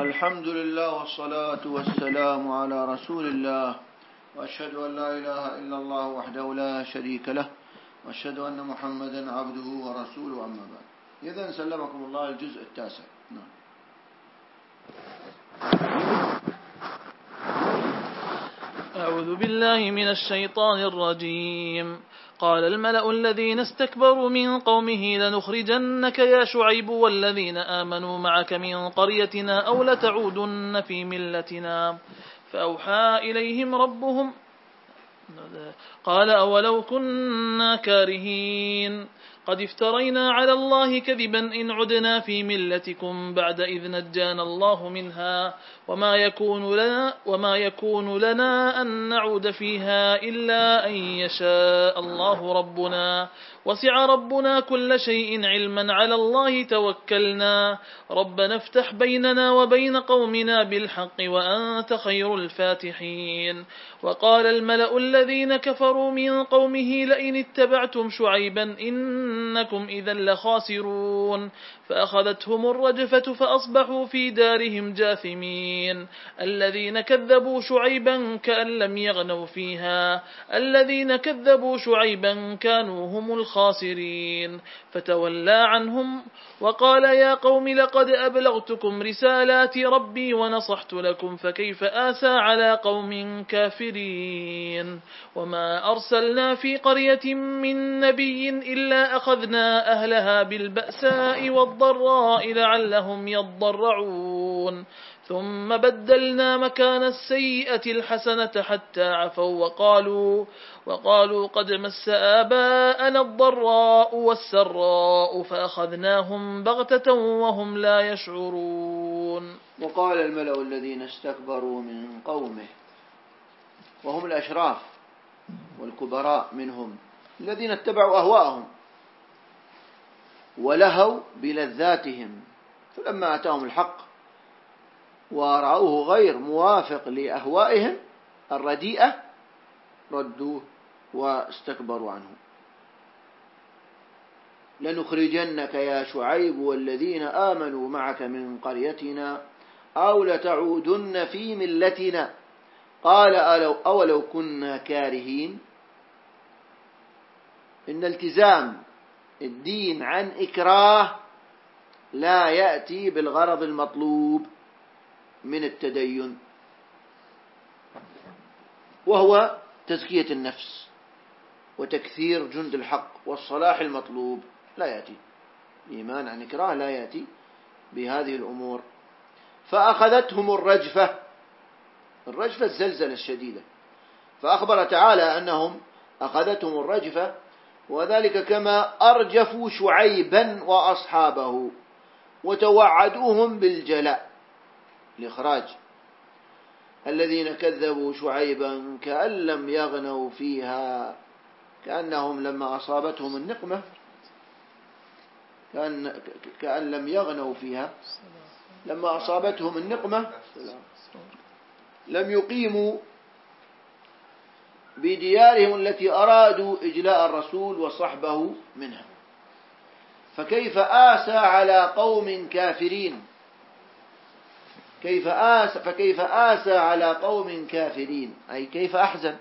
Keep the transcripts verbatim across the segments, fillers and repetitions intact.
الحمد لله والصلاة والسلام على رسول الله، وأشهد أن لا إله إلا الله وحده لا شريك له، وأشهد أن محمدا عبده ورسوله، أما بعد. إذن سلمكم الله الجزء التاسع. نعم. أعوذ بالله من الشيطان الرجيم. قال الملأ الذين استكبروا من قومه لنخرجنك يا شعيب والذين آمنوا معك من قريتنا أو لتعودن في ملتنا. فأوحى إليهم ربهم قال أولو كنا كارهين قد افترينا على الله كذبا إن عدنا في ملتكم بعد إذ نجانا الله منها وما يكون لنا, وما يكون لنا أن نعود فيها إلا أن يشاء الله ربنا وسع ربنا كل شيء علما على الله توكلنا ربنا افتح بيننا وبين قومنا بالحق وأنت خير الفاتحين. وقال الملأ الذين كفروا من قومه لئن اتبعتم شعيبا إنكم إذا لخاسرون فأخذتهم الرجفة فأصبحوا في دارهم جاثمين. الذين كذبوا شعيبا كأن لم يغنوا فيها الذين كذبوا شعيبا كانوا هم الخاسرين. فتولى عنهم وقال يا قوم لقد أبلغتكم رسالات ربي ونصحت لكم فكيف آسى على قوم كافرين. وما أرسلنا في قرية من نبي إلا أخذنا أهلها بالبأساء والضراء لعلهم يضرعون ثم بدلنا مكان السيئة الحسنة حتى عفوا وقالوا, وقالوا قد مس آباءنا الضراء والسراء فأخذناهم بغتة وهم لا يشعرون. وقال الملأ الذين استكبروا من قومه، وهم الأشراف والكبراء منهم الذين اتبعوا أهواءهم ولهوا بلذاتهم، فلما أتاهم الحق ورأوه غير موافق لأهوائهم الرديئة ردوه واستكبروا عنه. لنخرجنك يا شعيب والذين آمنوا معك من قريتنا أو لتعودن في ملتنا قال أولو كنا كارهين. إن التزام الدين عن إكراه لا يأتي بالغرض المطلوب من التدين، وهو تزكية النفس وتكثير جند الحق والصلاح المطلوب. لا يأتي الإيمان عن إكراه، لا يأتي بهذه الأمور. فأخذتهم الرجفة، الرجفة الزلزلة الشديدة، فأخبر تعالى أنهم أخذتهم الرجفة، وذلك كما أرجفوا شعيبا وأصحابه وتوعدوهم بالجلاء الإخراج. الذين كذبوا شعيبا كأن لم يغنوا فيها، كأنهم لما أصابتهم النقمة كأن, كأن لم يغنوا فيها، لما أصابتهم النقمة لم يقيموا بديارهم التي أرادوا إجلاء الرسول وصحبه منها. فكيف آسى على قوم كافرين، كيف آسى فكيف آسى على قوم كافرين، أي كيف أحزن.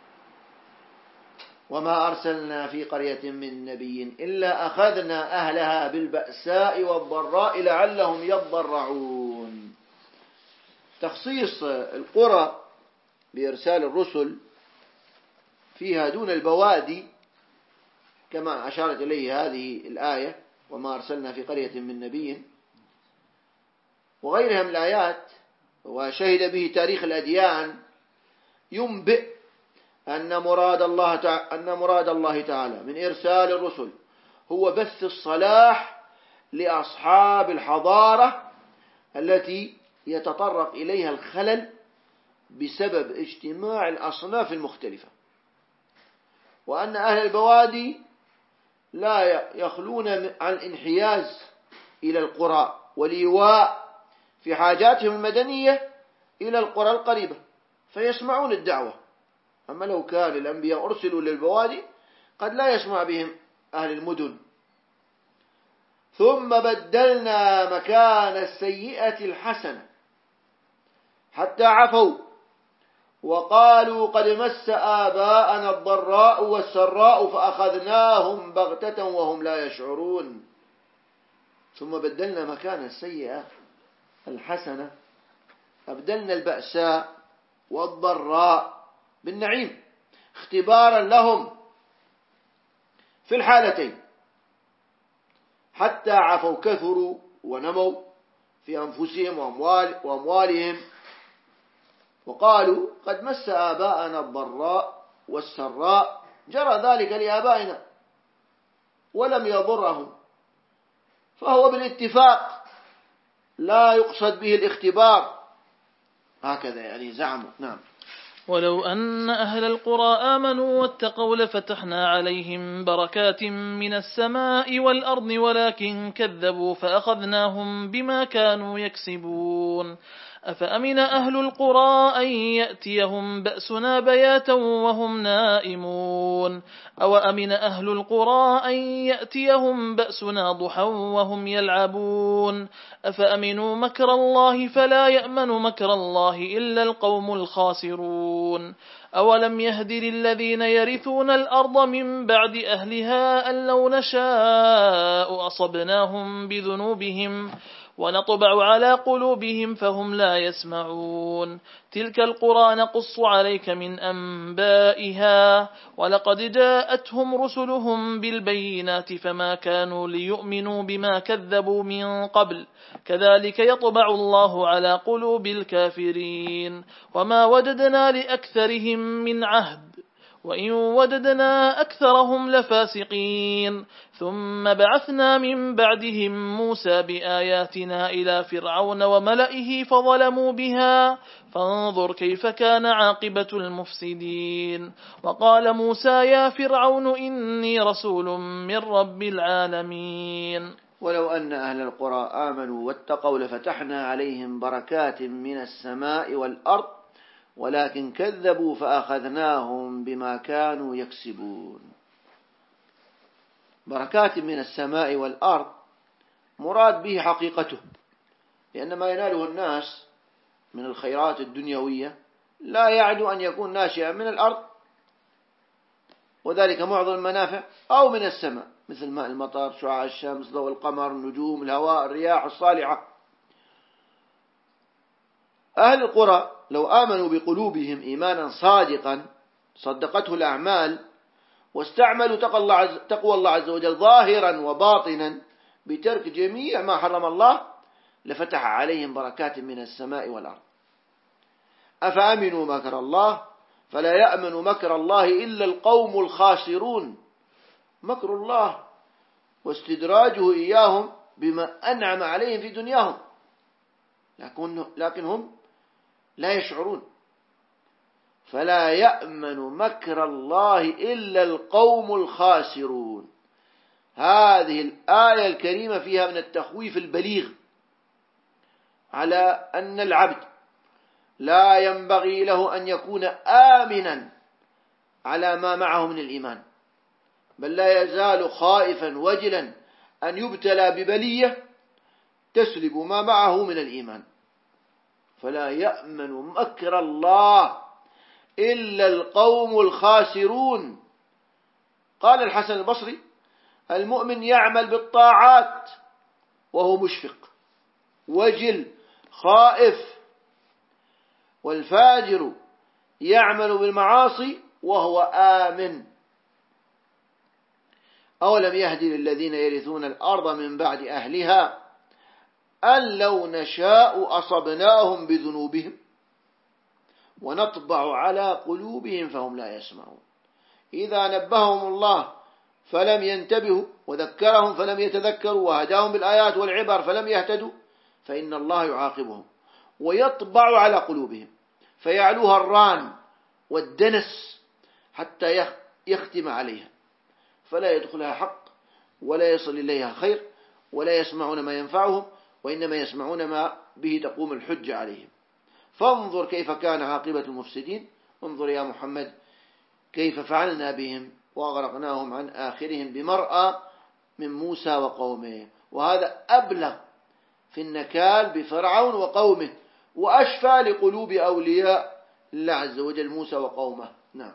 وما أرسلنا في قرية من نبي إلا أخذنا أهلها بالبأساء والضراء لعلهم يضرعون. تخصيص القرى بإرسال الرسل فيها دون البوادي كما أشارت إليه هذه الآية وما أرسلنا في قرية من نبي وغيرها من الآيات، وشهد به تاريخ الأديان، ينبئ أن مراد الله تعالى أن مراد الله تعالى من إرسال الرسل هو بث الصلاح لأصحاب الحضارة التي يتطرق إليها الخلل بسبب اجتماع الأصناف المختلفة، وأن أهل البوادي لا يخلون عن الانحياز إلى القرى والإيواء في حاجاتهم المدنية إلى القرى القريبة فيسمعون الدعوة. أما لو كان الأنبياء أرسلوا للبوادي قد لا يسمع بهم أهل المدن. ثم بدلنا مكان السيئة الحسنة، حتى عفوا وقالوا قد مس آباءنا الضراء والسراء فأخذناهم بغتة وهم لا يشعرون. ثم بدلنا مكان السيئة الحسنة، أبدلنا البأساء والضراء بالنعيم اختبارا لهم في الحالتين، حتى عفوا كثروا ونموا في أنفسهم وأموال وأموالهم، وقالوا قد مس آباءنا الضراء والسراء، جرى ذلك لآبائنا ولم يضرهم، فهو بالاتفاق لا يقصد به الاختبار، هكذا يعني زعموا. نعم. ولو أن أهل القرى آمنوا واتقوا لفتحنا عليهم بركات من السماء والأرض ولكن كذبوا فأخذناهم بما كانوا يكسبون. أفأمن أهل القرى أن يأتيهم بأسنا بياتا وهم نائمون أو أمن أهل القرى أن يأتيهم بأسنا ضحى وهم يلعبون أفأمنوا مكر الله فلا يأمن مكر الله إلا القوم الخاسرون. أولم يهد للذين يرثون الأرض من بعد أهلها أن لو نشاء أصبناهم بذنوبهم ونطبع على قلوبهم فهم لا يسمعون. تلك القرى نقص عليك من أنبائها ولقد جاءتهم رسلهم بالبينات فما كانوا ليؤمنوا بما كذبوا من قبل كذلك يطبع الله على قلوب الكافرين. وما وجدنا لأكثرهم من عهد وإن وجدنا أكثرهم لفاسقين. ثم بعثنا من بعدهم موسى بآياتنا إلى فرعون وملئه فظلموا بها فانظر كيف كان عاقبة المفسدين. وقال موسى يا فرعون إني رسول من رب العالمين. ولو أن أهل القرى آمنوا واتقوا لفتحنا عليهم بركات من السماء والأرض ولكن كذبوا فأخذناهم بما كانوا يكسبون. بركات من السماء والأرض مراد به حقيقته، لأن ما يناله الناس من الخيرات الدنيوية لا يعد أن يكون ناشئا من الأرض، وذلك معظم المنافع، أو من السماء مثل ماء المطر، شعاع الشمس، ضوء القمر، النجوم، الهواء، الرياح الصالحة. أهل القرى لو آمنوا بقلوبهم إيمانا صادقا صدقته الأعمال واستعملوا تقوى الله عز وجل ظاهرا وباطنا بترك جميع ما حرم الله لفتح عليهم بركات من السماء والأرض. أفأمنوا مكر الله فلا يأمن مكر الله إلا القوم الخاسرون. مكر الله واستدراجه إياهم بما أنعم عليهم في دنياهم، لكن هم لا يشعرون. فلا يأمن مكر الله إلا القوم الخاسرون. هذه الآية الكريمة فيها من التخويف البليغ على أن العبد لا ينبغي له أن يكون آمنا على ما معه من الإيمان، بل لا يزال خائفا وجلا أن يبتلى ببلية تسلب ما معه من الإيمان. فلا يأمن مكر الله إلا القوم الخاسرون. قال الحسن البصري المؤمن يعمل بالطاعات وهو مشفق وجل خائف، والفاجر يعمل بالمعاصي وهو آمن. أولم يهدي للذين يرثون الأرض من بعد أهلها أن لو نشاء أصبناهم بذنوبهم ونطبع على قلوبهم فهم لا يسمعون. إذا نبههم الله فلم ينتبهوا وذكرهم فلم يتذكروا وهداهم بالآيات والعبر فلم يهتدوا فإن الله يعاقبهم ويطبع على قلوبهم فيعلوها الران والدنس حتى يختم عليها فلا يدخلها حق ولا يصل إليها خير ولا يسمعون ما ينفعهم وإنما يسمعون ما به تقوم الحجة عليهم. فانظر كيف كان عاقبة المفسدين. انظر يا محمد كيف فعلنا بهم وأغرقناهم عن آخرهم بمرأى من موسى وقومه. وهذا أبلغ في النكال بفرعون وقومه وأشفى لقلوب أولياء الله عز وجل موسى وقومه. نعم.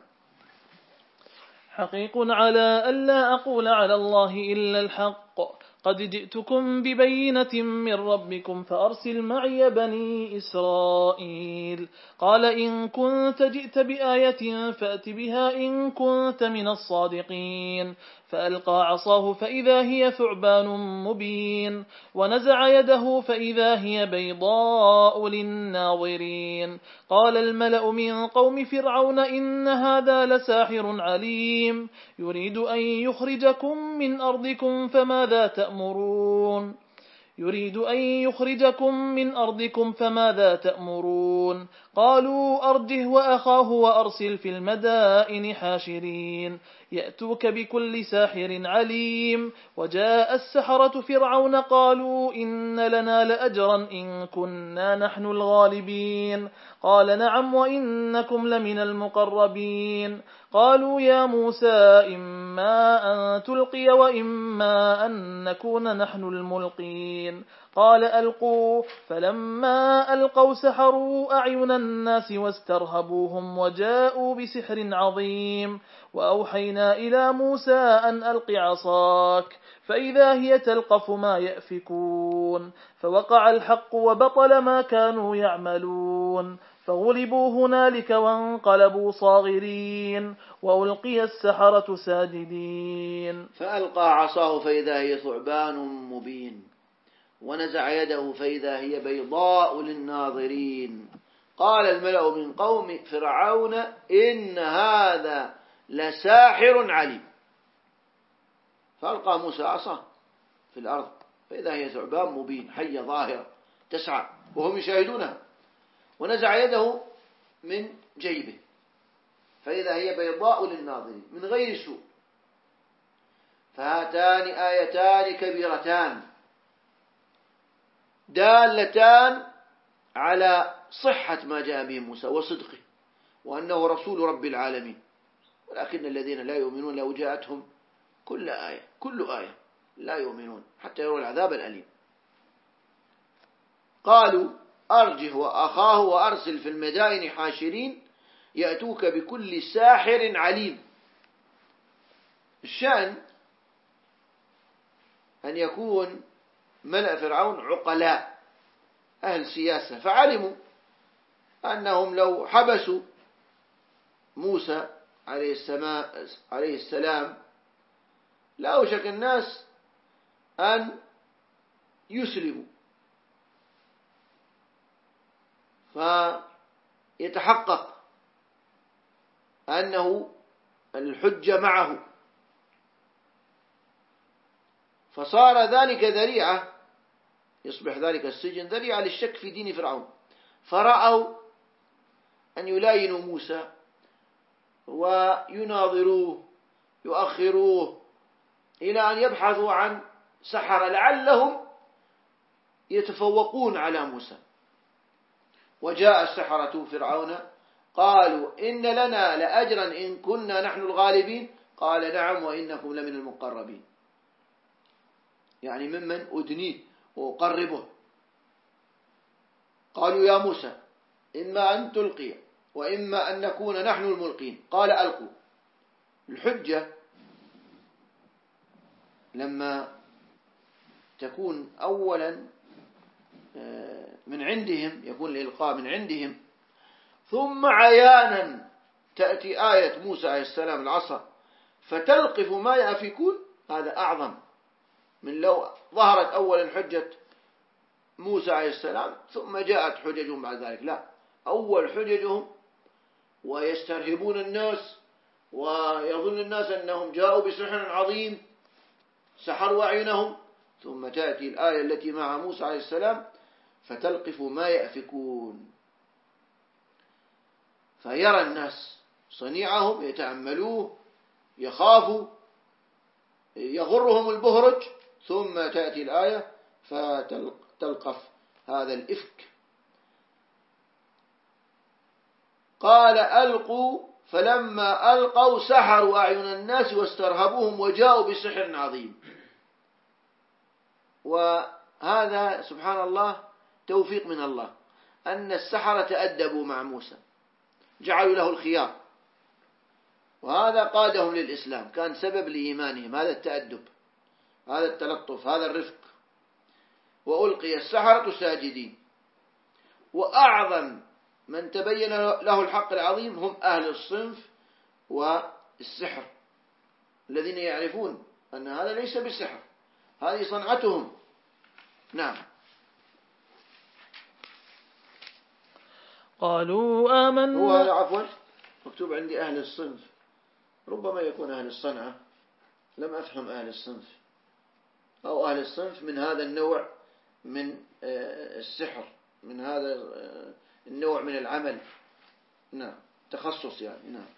حقيق على ألا أقول على الله إلا الحق، قد جئتكم ببينة من ربكم فأرسل معي بني إسرائيل. قال إن كنت جئت بآية فأت بها إن كنت من الصادقين. فألقى عصاه فإذا هي ثعبان مبين، ونزع يده فإذا هي بيضاء للناظرين. قال الملأ من قوم فرعون إن هذا لساحر عليم، يريد أن يخرجكم من أرضكم فماذا تأمرون يريد أن يخرجكم من أرضكم فماذا تأمرون قالوا أرجه وأخاه وأرسل في المدائن حاشرين يأتوك بكل ساحر عليم. وجاء السحرة فرعون قالوا إن لنا لأجرا إن كنا نحن الغالبين. قال نعم وإنكم لمن المقربين. قالوا يا موسى إما أن تلقي وإما أن نكون نحن الملقين. قال ألقوا. فلما ألقوا سحروا أعين الناس واسترهبوهم وجاءوا بسحر عظيم. وأوحينا إلى موسى أن ألق عصاك فإذا هي تلقف ما يأفكون. فوقع الحق وبطل ما كانوا يعملون، فغلبوا هنالك وانقلبوا صاغرين وألقي السحرة ساجدين. فألقى عصاه فإذا هي ثعبان مبين، ونزع يده فإذا هي بيضاء للناظرين. قال الملأ من قوم فرعون إن هذا لساحر عليم. فألقى موسى عصاه في الأرض فإذا هي ثعبان مبين، حية ظاهرة تسعى وهم يشاهدونها. ونزع يده من جيبه فإذا هي بيضاء للناظرين من غير سوء. فهاتان آيتان كبيرتان دالتان على صحة ما جاء به موسى وصدقه وأنه رسول رب العالمين. ولكن الذين لا يؤمنون لو جاءتهم كل آية كل آية لا يؤمنون حتى يروا العذاب الأليم. قالوا أرجه وأخاه وأرسل في المدائن حاشرين يأتوك بكل ساحر عليم. الشأن أن يكون ملأ فرعون عقلاء أهل سياسة، فعلموا أنهم لو حبسوا موسى عليه السلام لا أوشك الناس أن يسلموا، فيتحقق أنه الحجة معه، فصار ذلك ذريعة، يصبح ذلك السجن ذريعة للشك في دين فرعون. فرأوا أن يلاينوا موسى ويناظروه يؤخروه إلى أن يبحثوا عن سحرة لعلهم يتفوقون على موسى. وجاء السحرة فرعون قالوا إن لنا لأجرا إن كنا نحن الغالبين. قال نعم وإنكم لمن المقربين، يعني ممن أدنيه وأقربه. قالوا يا موسى إما أن تلقي وإما أن نكون نحن الملقين. قال ألقوا. الحجة لما تكون أولا من عندهم، يكون الإلقاء من عندهم، ثم عيانا تأتي آية موسى عليه السلام العصا فتلقف ما يأفكون، هذا أعظم من لو ظهرت أولا حجة موسى عليه السلام ثم جاءت حججهم بعد ذلك. لا، أول حججهم ويسترهبون الناس ويظن الناس أنهم جاءوا بسحر عظيم سحروا أعينهم، ثم تأتي الآية التي مع موسى عليه السلام فتلقف ما يأفكون، فيرى الناس صنيعهم يتأملوه يخافوا يغرهم البهرج، ثم تأتي الآية فتلقف هذا الإفك. قال ألقوا فلما ألقوا سحروا أعين الناس واسترهبوهم وجاءوا بسحر عظيم. وهذا سبحان الله توفيق من الله أن السحرة تأدبوا مع موسى، جعلوا له الخيار، وهذا قادهم للإسلام، كان سبب لإيمانهم، هذا التأدب، هذا التلطف، هذا الرفق. وألقي السحرة ساجدين. وأعظم من تبين له الحق العظيم هم أهل الصنف والسحر، الذين يعرفون أن هذا ليس بالسحر، هذه صنعتهم. نعم. قالوا آمنا. هو عفوا مكتوب عندي أهل الصنف، ربما يكون أهل الصنعة، لم أفهم أهل الصنف، أو أهل الصنف من هذا النوع من السحر، من هذا النوع من العمل. نعم، تخصص يعني. نعم.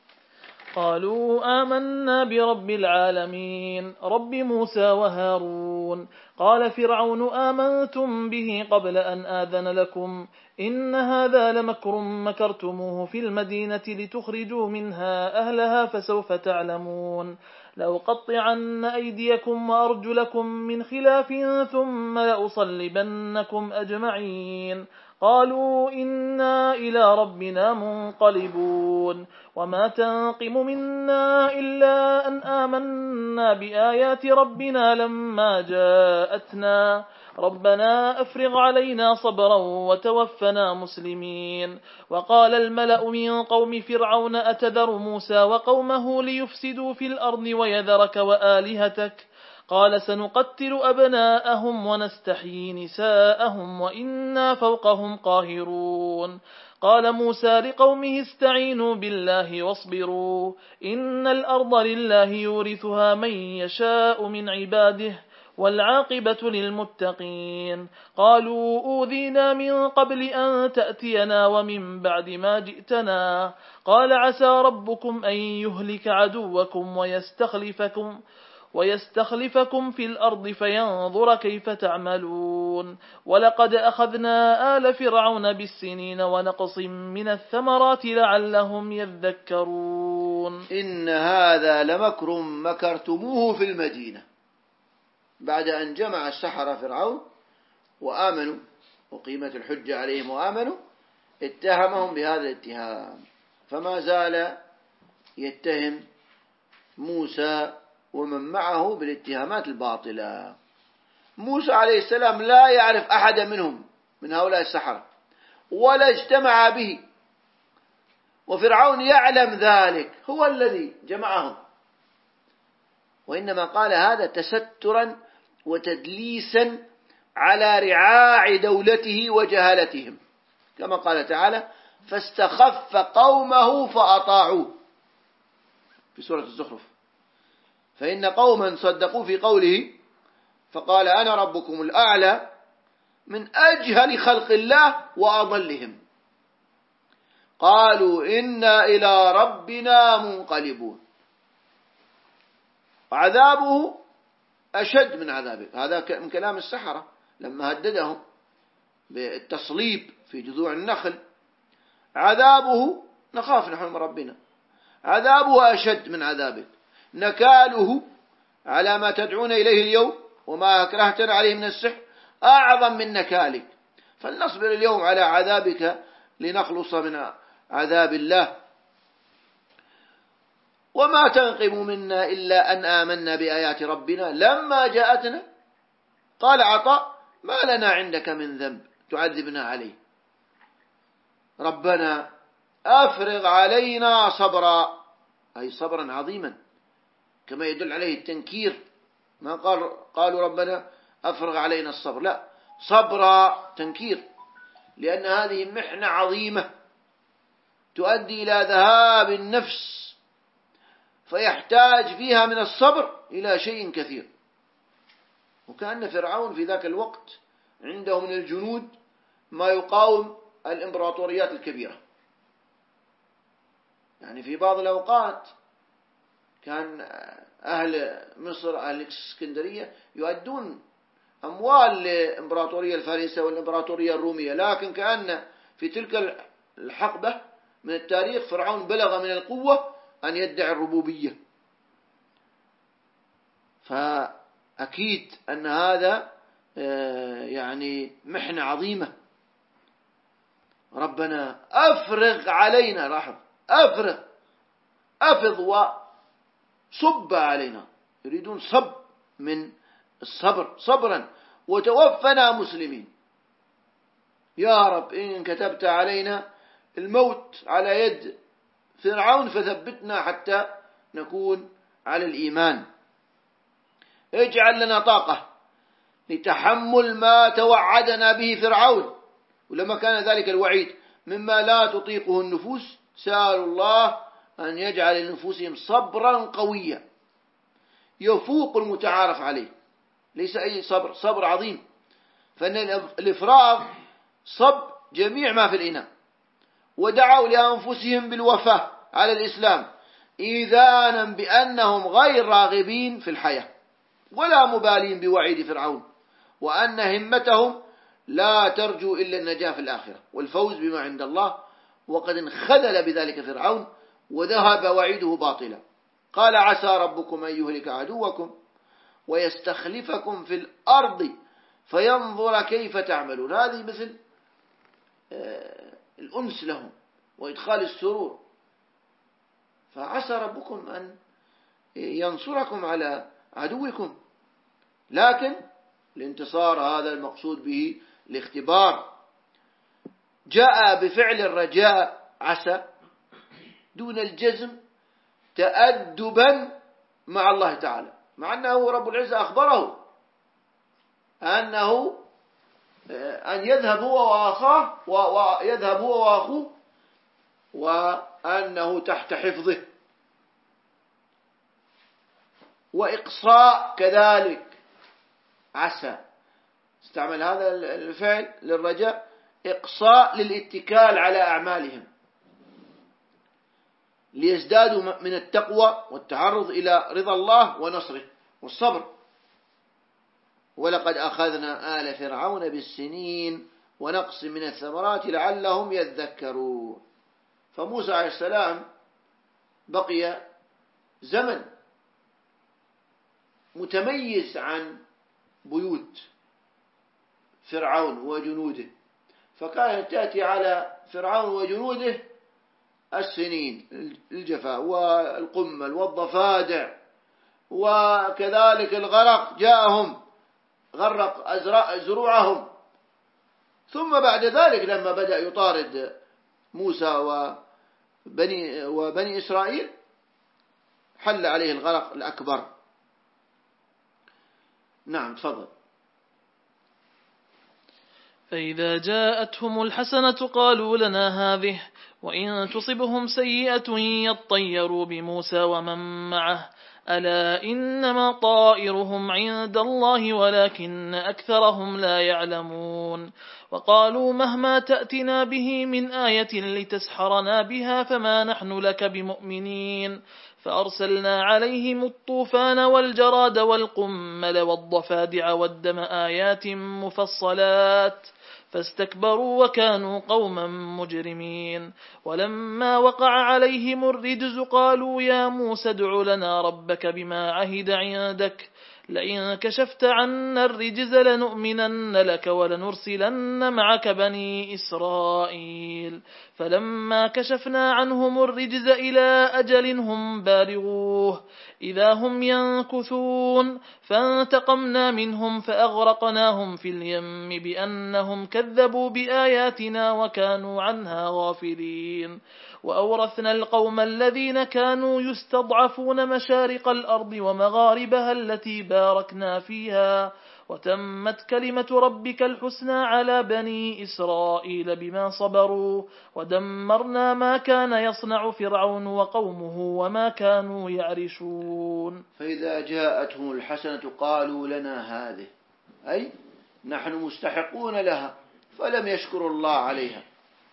قالوا آمنا برب العالمين رب موسى وهارون. قال فرعون آمنتم به قبل أن آذن لكم إن هذا لمكر مكرتموه في المدينة لتخرجوا منها أهلها فسوف تعلمون لأقطعن أيديكم وأرجلكم من خلاف ثم لأصلبنكم أجمعين. قالوا إنا إلى ربنا منقلبون وما تنقم منا إلا أن آمنا بآيات ربنا لما جاءتنا ربنا أفرغ علينا صبرا وتوفنا مسلمين. وقال الملأ من قوم فرعون أتذر موسى وقومه ليفسدوا في الأرض ويذرك وآلهتك قال سنقتل أبناءهم ونستحيي نساءهم وإنا فوقهم قاهرون. قال موسى لقومه استعينوا بالله واصبروا إن الأرض لله يورثها من يشاء من عباده والعاقبة للمتقين. قالوا أوذينا من قبل أن تأتينا ومن بعد ما جئتنا قال عسى ربكم أن يهلك عدوكم ويستخلفكم ويستخلفكم في الأرض فينظر كيف تعملون. ولقد أخذنا آل فرعون بالسنين ونقص من الثمرات لعلهم يذكرون. إن هذا لمكر مكرتموه في المدينة. بعد أن جمع السحرة فرعون وآمنوا وقيمة الحجة عليهم وآمنوا، اتهمهم بهذا الاتهام، فما زال يتهم موسى ومن معه بالاتهامات الباطلة. موسى عليه السلام لا يعرف أحد منهم من هؤلاء السحرة ولا اجتمع به، وفرعون يعلم ذلك، هو الذي جمعهم، وإنما قال هذا تسترا وتدليسا على رعاع دولته وجهالتهم، كما قال تعالى فاستخف قومه فأطاعوه في سورة الزخرف. فإن قوما صدقوا في قوله فقال أنا ربكم الأعلى من أجهل خلق الله وأضلهم. قالوا إنا إلى ربنا منقلبون. وعذابه أشد من عذابه، هذا من كلام السحرة لما هددهم بالتصليب في جذوع النخل. عذابه نخاف نحن من ربنا، عذابه أشد من عذابك، نكاله على ما تدعون إليه اليوم وما أكرهتنا عليه من السحر أعظم من نكالك، فلنصبر اليوم على عذابك لنخلص من عذاب الله. وما تنقم منا إلا أن آمنا بآيات ربنا لما جاءتنا. قال عطاء ما لنا عندك من ذنب تعذبنا عليه، ربنا أفرغ علينا صبرا، أي صبرا عظيما، كما يدل عليه التنكير، ما قال قالوا ربنا أفرغ علينا الصبر، لا، صبرا تنكير، لأن هذه محنة عظيمة تؤدي إلى ذهاب النفس، فيحتاج فيها من الصبر إلى شيء كثير. وكأن فرعون في ذاك الوقت عنده من الجنود ما يقاوم الإمبراطوريات الكبيرة. يعني في بعض الأوقات كان أهل مصر أهل الإسكندرية يؤدون أموال للإمبراطورية الفارسية والإمبراطورية الرومية، لكن كأن في تلك الحقبة من التاريخ فرعون بلغ من القوة أن يدعي الربوبية. فأكيد أن هذا يعني محنة عظيمة. ربنا أفرغ علينا، لاحظ أفرغ، أفض وصب علينا، يريدون صب من الصبر، صبرا، وتوفنا مسلمين. يا رب إن كتبت علينا الموت على يد فرعون فثبتنا حتى نكون على الإيمان. اجعل لنا طاقة لتحمل ما توعدنا به فرعون، ولما كان ذلك الوعيد مما لا تطيقه النفوس سألوا الله أن يجعل لنفوسهم صبرا قويا يفوق المتعارف عليه، ليس أي صبر، صبر عظيم. فإن الإفراغ صب جميع ما في الإناء، ودعوا لأنفسهم بالوفاة على الإسلام إيذانا بأنهم غير راغبين في الحياة ولا مبالين بوعيد فرعون، وأن همتهم لا ترجو إلا النجاة في الآخرة والفوز بما عند الله، وقد انخذل بذلك فرعون وذهب وعيده باطلا. قال عسى ربكم أن يهلك عدوكم ويستخلفكم في الأرض فينظر كيف تعملون. هذه مثل الأنس لهم وإدخال السرور. فعسى ربكم أن ينصركم على عدوكم، لكن الانتصار هذا المقصود به الاختبار. جاء بفعل الرجاء عسى دون الجزم تأدبا مع الله تعالى، مع أنه رب العزة أخبره أنه أن يذهب هو وأخاه ويذهب هو وأخوه وأنه تحت حفظه، وإقصاء كذلك عسى، استعمل هذا الفعل للرجاء إقصاء للاتكال على أعمالهم ليزدادوا من التقوى والتعرض إلى رضا الله ونصره والصبر. ولقد أخذنا آل فرعون بالسنين ونقص من الثمرات لعلهم يذكرون. فموسى عليه السلام بقي زمن متميز عن بيوت فرعون وجنوده، فكانت تأتي على فرعون وجنوده السنين، الجفاء والقمل والضفادع، وكذلك الغرق جاءهم غرق زروعهم. ثم بعد ذلك لما بدأ يطارد موسى وبني, وبني إسرائيل حل عليه الغرق الأكبر. نعم تفضل. فإذا جاءتهم الحسنة قالوا لنا هذه، وإن تصبهم سيئة يطيروا بموسى ومن معه، ألا إنما طائرهم عند الله ولكن أكثرهم لا يعلمون. وقالوا مهما تأتنا به من آية لتسحرنا بها فما نحن لك بمؤمنين. فأرسلنا عليهم الطوفان والجراد والقمل والضفادع والدم آيات مفصلات فاستكبروا وكانوا قوما مجرمين. ولما وقع عليهم الرجز قالوا يا موسى ادع لنا ربك بما عهد عندك لئن كشفت عنا الرجز لنؤمنن لك ولنرسلن معك بني إسرائيل. فلما كشفنا عنهم الرجز إلى أجل هم بالغوه إذا هم ينكثون فانتقمنا منهم فأغرقناهم في اليم بأنهم كذبوا بآياتنا وكانوا عنها غافلين. وأورثنا القوم الذين كانوا يستضعفون مشارق الأرض ومغاربها التي باركنا فيها وتمت كلمة ربك الحسنى على بني إسرائيل بما صبروا ودمرنا ما كان يصنع فرعون وقومه وما كانوا يعرشون. فإذا جاءتهم الحسنة قالوا لنا هذه، أي نحن مستحقون لها فلم يشكروا الله عليها.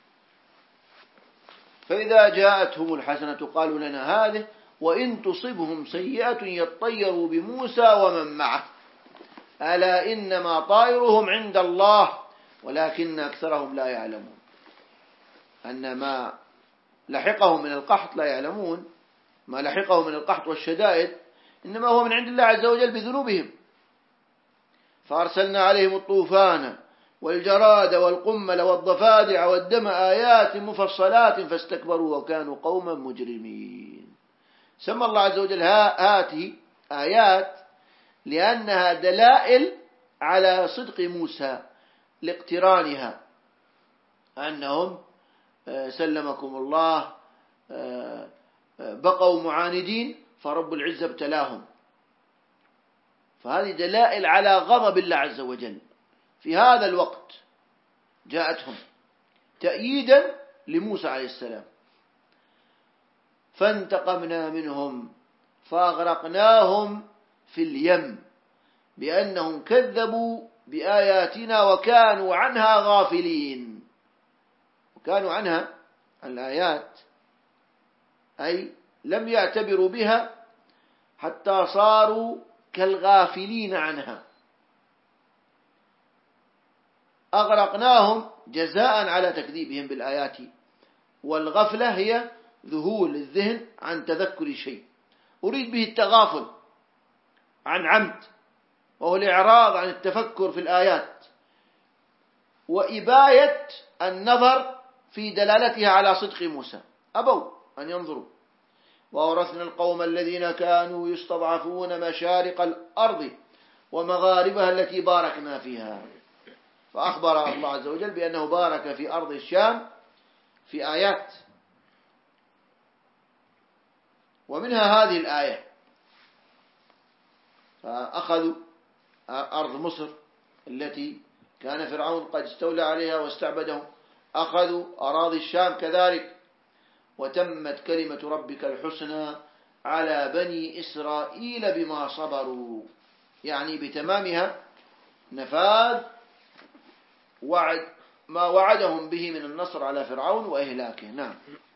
فإذا جاءتهم الحسنة قالوا لنا هذه وإن تصبهم سيئة يطيروا بموسى ومن معه ألا إنما طائرهم عند الله ولكن أكثرهم لا يعلمون. أن ما لحقهم من القحط لا يعلمون، ما لحقهم من القحط والشدائد إنما هو من عند الله عز وجل بذنوبهم. فأرسلنا عليهم الطوفان والجراد والقمل والضفادع والدم آيات مفصلات فاستكبروا وكانوا قوما مجرمين. سمى الله عز وجل هاته آيات لأنها دلائل على صدق موسى لاقترانها، أنهم سلمكم الله بقوا معاندين فرب العزة ابتلاهم. فهذه دلائل على غضب الله عز وجل في هذا الوقت جاءتهم تأييدا لموسى عليه السلام. فانتقمنا منهم فأغرقناهم في اليم بأنهم كذبوا بآياتنا وكانوا عنها غافلين. وكانوا عنها الآيات أي لم يعتبروا بها حتى صاروا كالغافلين عنها. أغرقناهم جزاء على تكذيبهم بالآيات، والغفلة هي ذهول الذهن عن تذكر شيء، أريد به التغافل عن عمد، وهو الإعراض عن التفكر في الآيات وإباية النظر في دلالتها على صدق موسى، أبوا أن ينظروا. وأورثنا القوم الذين كانوا يستضعفون مشارق الأرض ومغاربها التي باركنا فيها. فأخبر الله عز وجل بأنه بارك في أرض الشام في آيات، ومنها هذه الآية. فأخذوا أرض مصر التي كان فرعون قد استولى عليها واستعبدهم، أخذوا أراضي الشام كذلك، وتمت كلمة ربك الحسنى على بني إسرائيل بما صبروا، يعني بتمامها نفاذ وعد ما وعدهم به من النصر على فرعون وإهلاكه. نعم.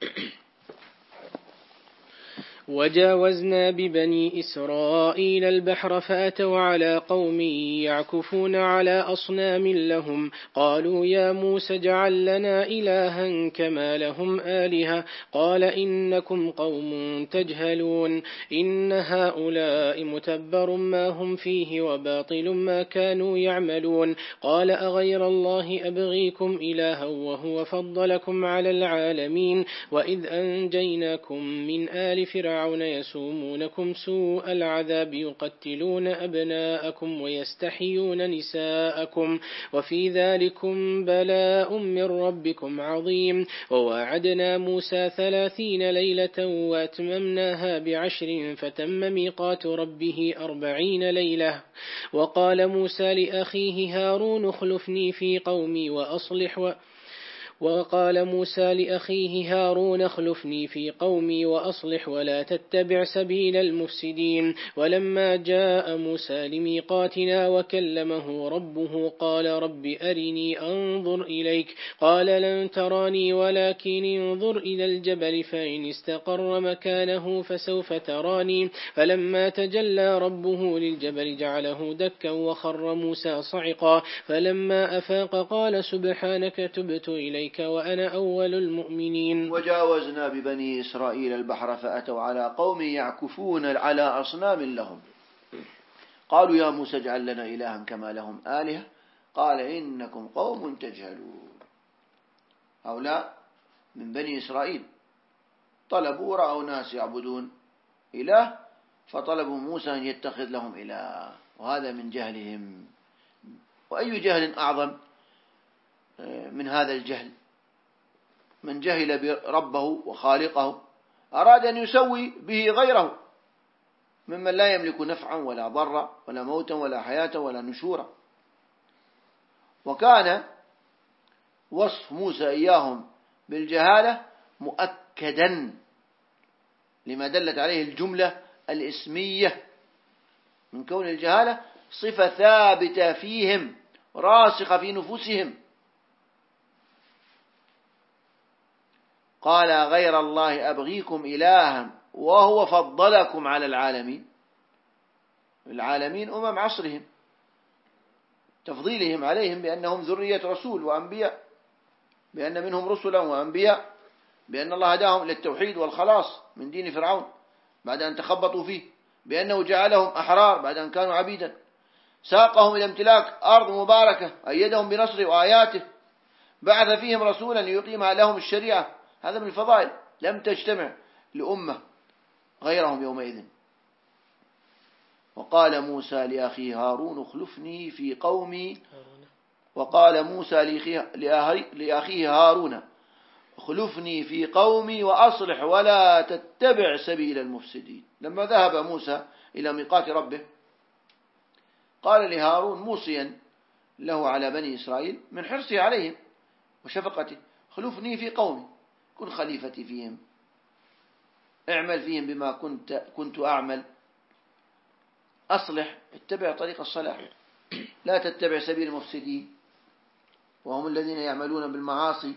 وجاوزنا ببني إسرائيل البحر فأتوا على قوم يعكفون على أصنام لهم قالوا يا موسى اجعل لنا إلها كما لهم آلهة قال إنكم قوم تجهلون إن هؤلاء متبر ما هم فيه وباطل ما كانوا يعملون قال أغير الله أبغيكم إلها وهو فضلكم على العالمين وإذ أنجيناكم من آل فرعون يسومونكم سوء العذاب يقتلون أبناءكم ويستحيون نساءكم وفي ذلكم بلاء من ربكم عظيم وواعدنا موسى ثلاثين ليلة وأتممناها بعشر فتم ميقات ربه أربعين ليلة وقال موسى لأخيه هارون اخلفني في قومي وأصلح و وقال موسى لأخيه هارون اخلفني في قومي وأصلح ولا تتبع سبيل المفسدين ولما جاء موسى لميقاتنا وكلمه ربه قال رب أرني أنظر إليك قال لن تراني ولكن انظر إلى الجبل فإن استقر مكانه فسوف تراني فلما تجلى ربه للجبل جعله دكا وخر موسى صعقا فلما أفاق قال سبحانك تبت إليك وأنا أول المؤمنين. وجاوزنا ببني إسرائيل البحر فأتوا على قوم يعكفون على أصنام لهم قالوا يا موسى اجعل لنا إلها كما لهم آلهة قال إنكم قوم تجهلون. هؤلاء من بني إسرائيل طلبوا رأوا ناس يعبدون إله فطلبوا موسى أن يتخذ لهم إله، وهذا من جهلهم. وأي جهل أعظم من هذا الجهل؟ من جهل بربه وخالقه أراد أن يسوي به غيره ممن لا يملك نفعا ولا ضرا ولا موتا ولا حياة ولا نشورا. وكان وصف موسى إياهم بالجهالة مؤكدا لما دلت عليه الجملة الإسمية من كون الجهالة صفة ثابتة فيهم راسخة في نفوسهم. قال غير الله أبغيكم إلها وهو فضلكم على العالمين. العالمين أمم عصرهم، تفضيلهم عليهم بأنهم ذرية رسول وأنبياء، بأن منهم رسلا وأنبياء، بأن الله هداهم للتوحيد والخلاص من دين فرعون بعد أن تخبطوا فيه، بأنه جعلهم أحرار بعد أن كانوا عبيدا. ساقهم إلى امتلاك أرض مباركة، أيدهم بنصره وآياته، بعث فيهم رسولا ليقيم لهم الشريعة. هذا من الفضائل لم تجتمع لأمة غيرهم يومئذ. وقال موسى لأخيه هارون اخلفني في قومي وقال موسى لأخيه هارون اخلفني في قومي وأصلح ولا تتبع سبيل المفسدين. لما ذهب موسى إلى ميقات ربه قال لهارون موصيا له على بني إسرائيل من حرصه عليهم وشفقته: خلفني في قومي، كن خليفتي فيهم، اعمل فيهم بما كنت كنت أعمل، أصلح، اتبع طريق الصلاح، لا تتبع سبيل المفسدين وهم الذين يعملون بالمعاصي.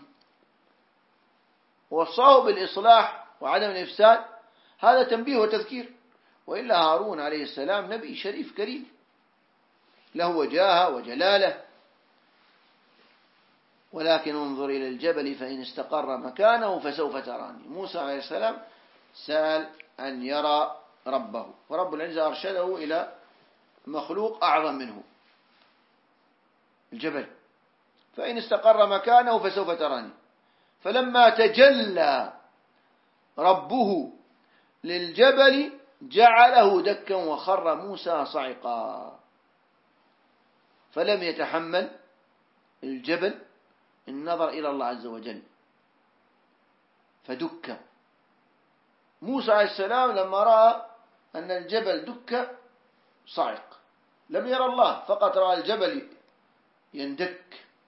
ووصاه بالإصلاح وعدم الإفساد، هذا تنبيه وتذكير. وإلا هارون عليه السلام نبي شريف كريم له وجاهة وجلالة، ولكن انظر إلى الجبل فإن استقر مكانه فسوف تراني. موسى عليه السلام سأل أن يرى ربه، ورب العزة أرشده إلى مخلوق أعظم منه، الجبل، فإن استقر مكانه فسوف تراني. فلما تجلى ربه للجبل جعله دكا وخر موسى صعقا، فلم يتحمل الجبل النظر إلى الله عز وجل فدك. موسى عليه السلام لما رأى أن الجبل دك صعق، لم يرى الله، فقط رأى الجبل يندك.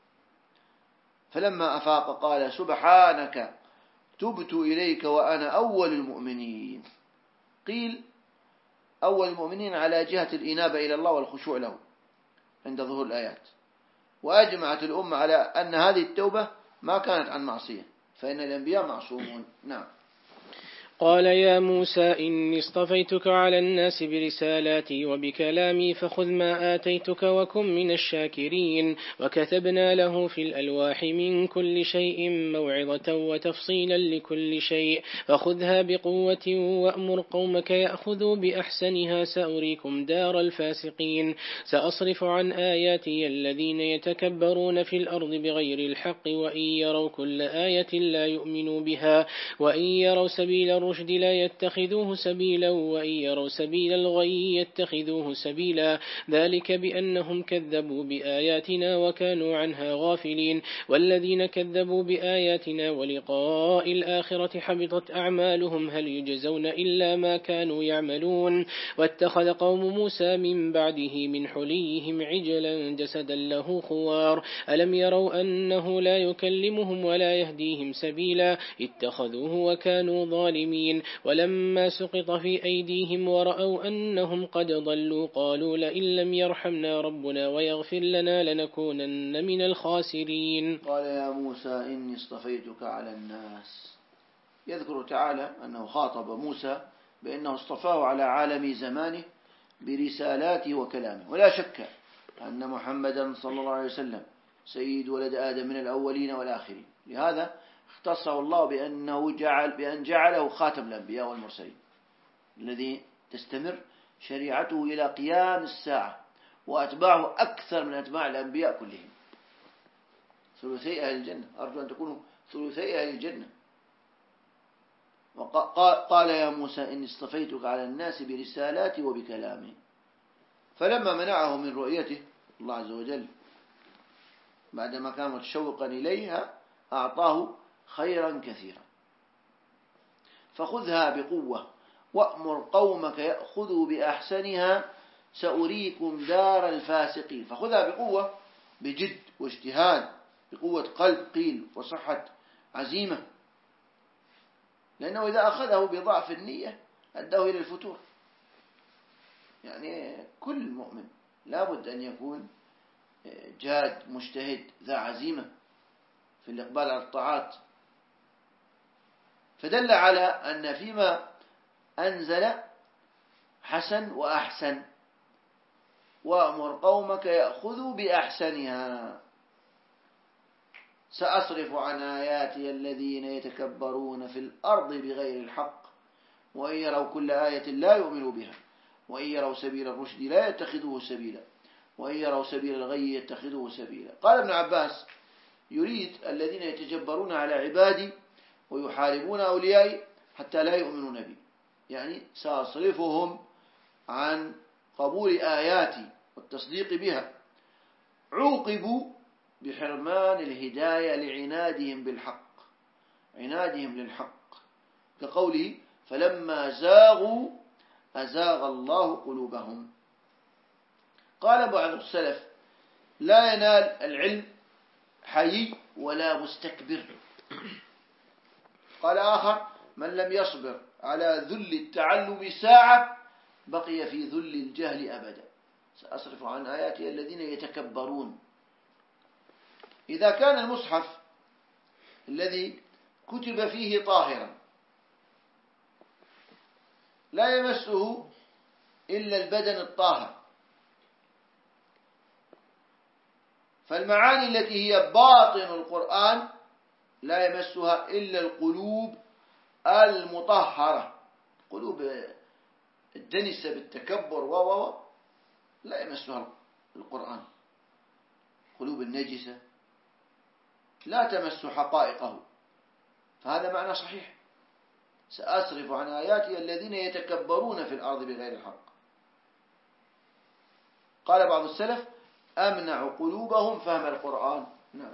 فلما أفاق قال: سبحانك تبت إليك وأنا أول المؤمنين. قيل أول المؤمنين على جهة الإنابة إلى الله والخشوع له عند ظهور الآيات. وأجمعت الأمة على أن هذه التوبة ما كانت عن معصية، فإن الأنبياء معصومون. نعم. قال: يا موسى إني اصطفيتك على الناس برسالاتي وبكلامي فخذ ما آتيتك وكن من الشاكرين. وكتبنا له في الألواح من كل شيء موعظة وتفصيلا لكل شيء فخذها بقوة وأمر قومك يأخذوا بأحسنها سأريكم دار الفاسقين. سأصرف عن آياتي الذين يتكبرون في الأرض بغير الحق وإن يروا كل آية لا يؤمنوا بها وإن يروا سبيل الرشد لا يتخذوه سبيلا وإن يروا سبيل الغي يتخذوه سبيلا. ذلك بأنهم كذبوا بآياتنا وكانوا عنها غافلين. والذين كذبوا بآياتنا ولقاء الآخرة حبطت أعمالهم هل يجزون إلا ما كانوا يعملون. واتخذ قوم موسى من بعده من حليهم عجلا جسدا له خوار ألم يروا أنه لا يكلمهم ولا يهديهم سبيلا اتخذوه وكانوا ظالمين. ولما سقط في أيديهم ورأوا أنهم قد ضلوا قالوا لئن لم يرحمنا ربنا ويغفر لنا لنكونن من الخاسرين. قال: يا موسى إني اصطفيتك على الناس. يذكر تعالى أنه خاطب موسى بأنه اصطفاه على عالم زمانه برسالاته وكلامه. ولا شك أن محمدا صلى الله عليه وسلم سيد ولد آدم من الأولين والآخرين، لهذا اختصه الله بأنه جعل بأن جعله خاتم الأنبياء والمرسلين الذي تستمر شريعته إلى قيام الساعة، وأتباعه أكثر من أتباع الأنبياء كلهم، ثلثي أهل الجنة. أرجو أن تكونوا ثلثي أهل الجنة. وقال: يا موسى إني اصطفيتك على الناس برسالاتي وبكلامي. فلما منعه من رؤيته الله عز وجل بعدما كان متشوقا إليها أعطاه خيرا كثيرا. فخذها بقوة وأمر قومك يأخذوا بأحسنها سأريكم دار الفاسقين. فخذها بقوة، بجد واجتهاد، بقوة قلب قيل وصحة عزيمة، لأنه إذا أخذه بضعف النية أداه إلى الفتور. يعني كل مؤمن لابد أن يكون جاد مجتهد ذا عزيمة في الإقبال على الطاعات. فدل على أن فيما أنزل حسن وأحسن. وأمر قومك يأخذوا بأحسنها. سأصرف عن آياتي الذين يتكبرون في الأرض بغير الحق وإن يروا كل آية لا يؤمنوا بها وإن يروا سبيل الرشد لا يتخذوه سبيلا وإن يروا سبيل الغي يتخذوه سبيلا. قال ابن عباس: يريد الذين يتجبرون على عبادي ويحاربون أوليائي حتى لا يؤمنون بي، يعني سأصرفهم عن قبول آياتي والتصديق بها. عوقبوا بحرمان الهداية لعنادهم بالحق، عنادهم للحق، كقوله: فلما زاغوا أزاغ الله قلوبهم. قال بعض السلف: لا ينال العلم حيي ولا مستكبر. قال آخر: من لم يصبر على ذل التعلم ساعة بقي في ذل الجهل أبدا. سأصرف عن آياتي الذين يتكبرون. إذا كان المصحف الذي كتب فيه طاهرا لا يمسه إلا البدن الطاهر، فالمعاني التي هي باطن القرآن لا يمسها إلا القلوب المطهرة، قلوب الدنسة بالتكبر و لا يمسها القرآن. قلوب النجسة لا تمس حقائقه، فهذا معنى صحيح: سأصرف عن آياتي الذين يتكبرون في الأرض بغير الحق. قال بعض السلف: أمنع قلوبهم فهم القرآن. نعم.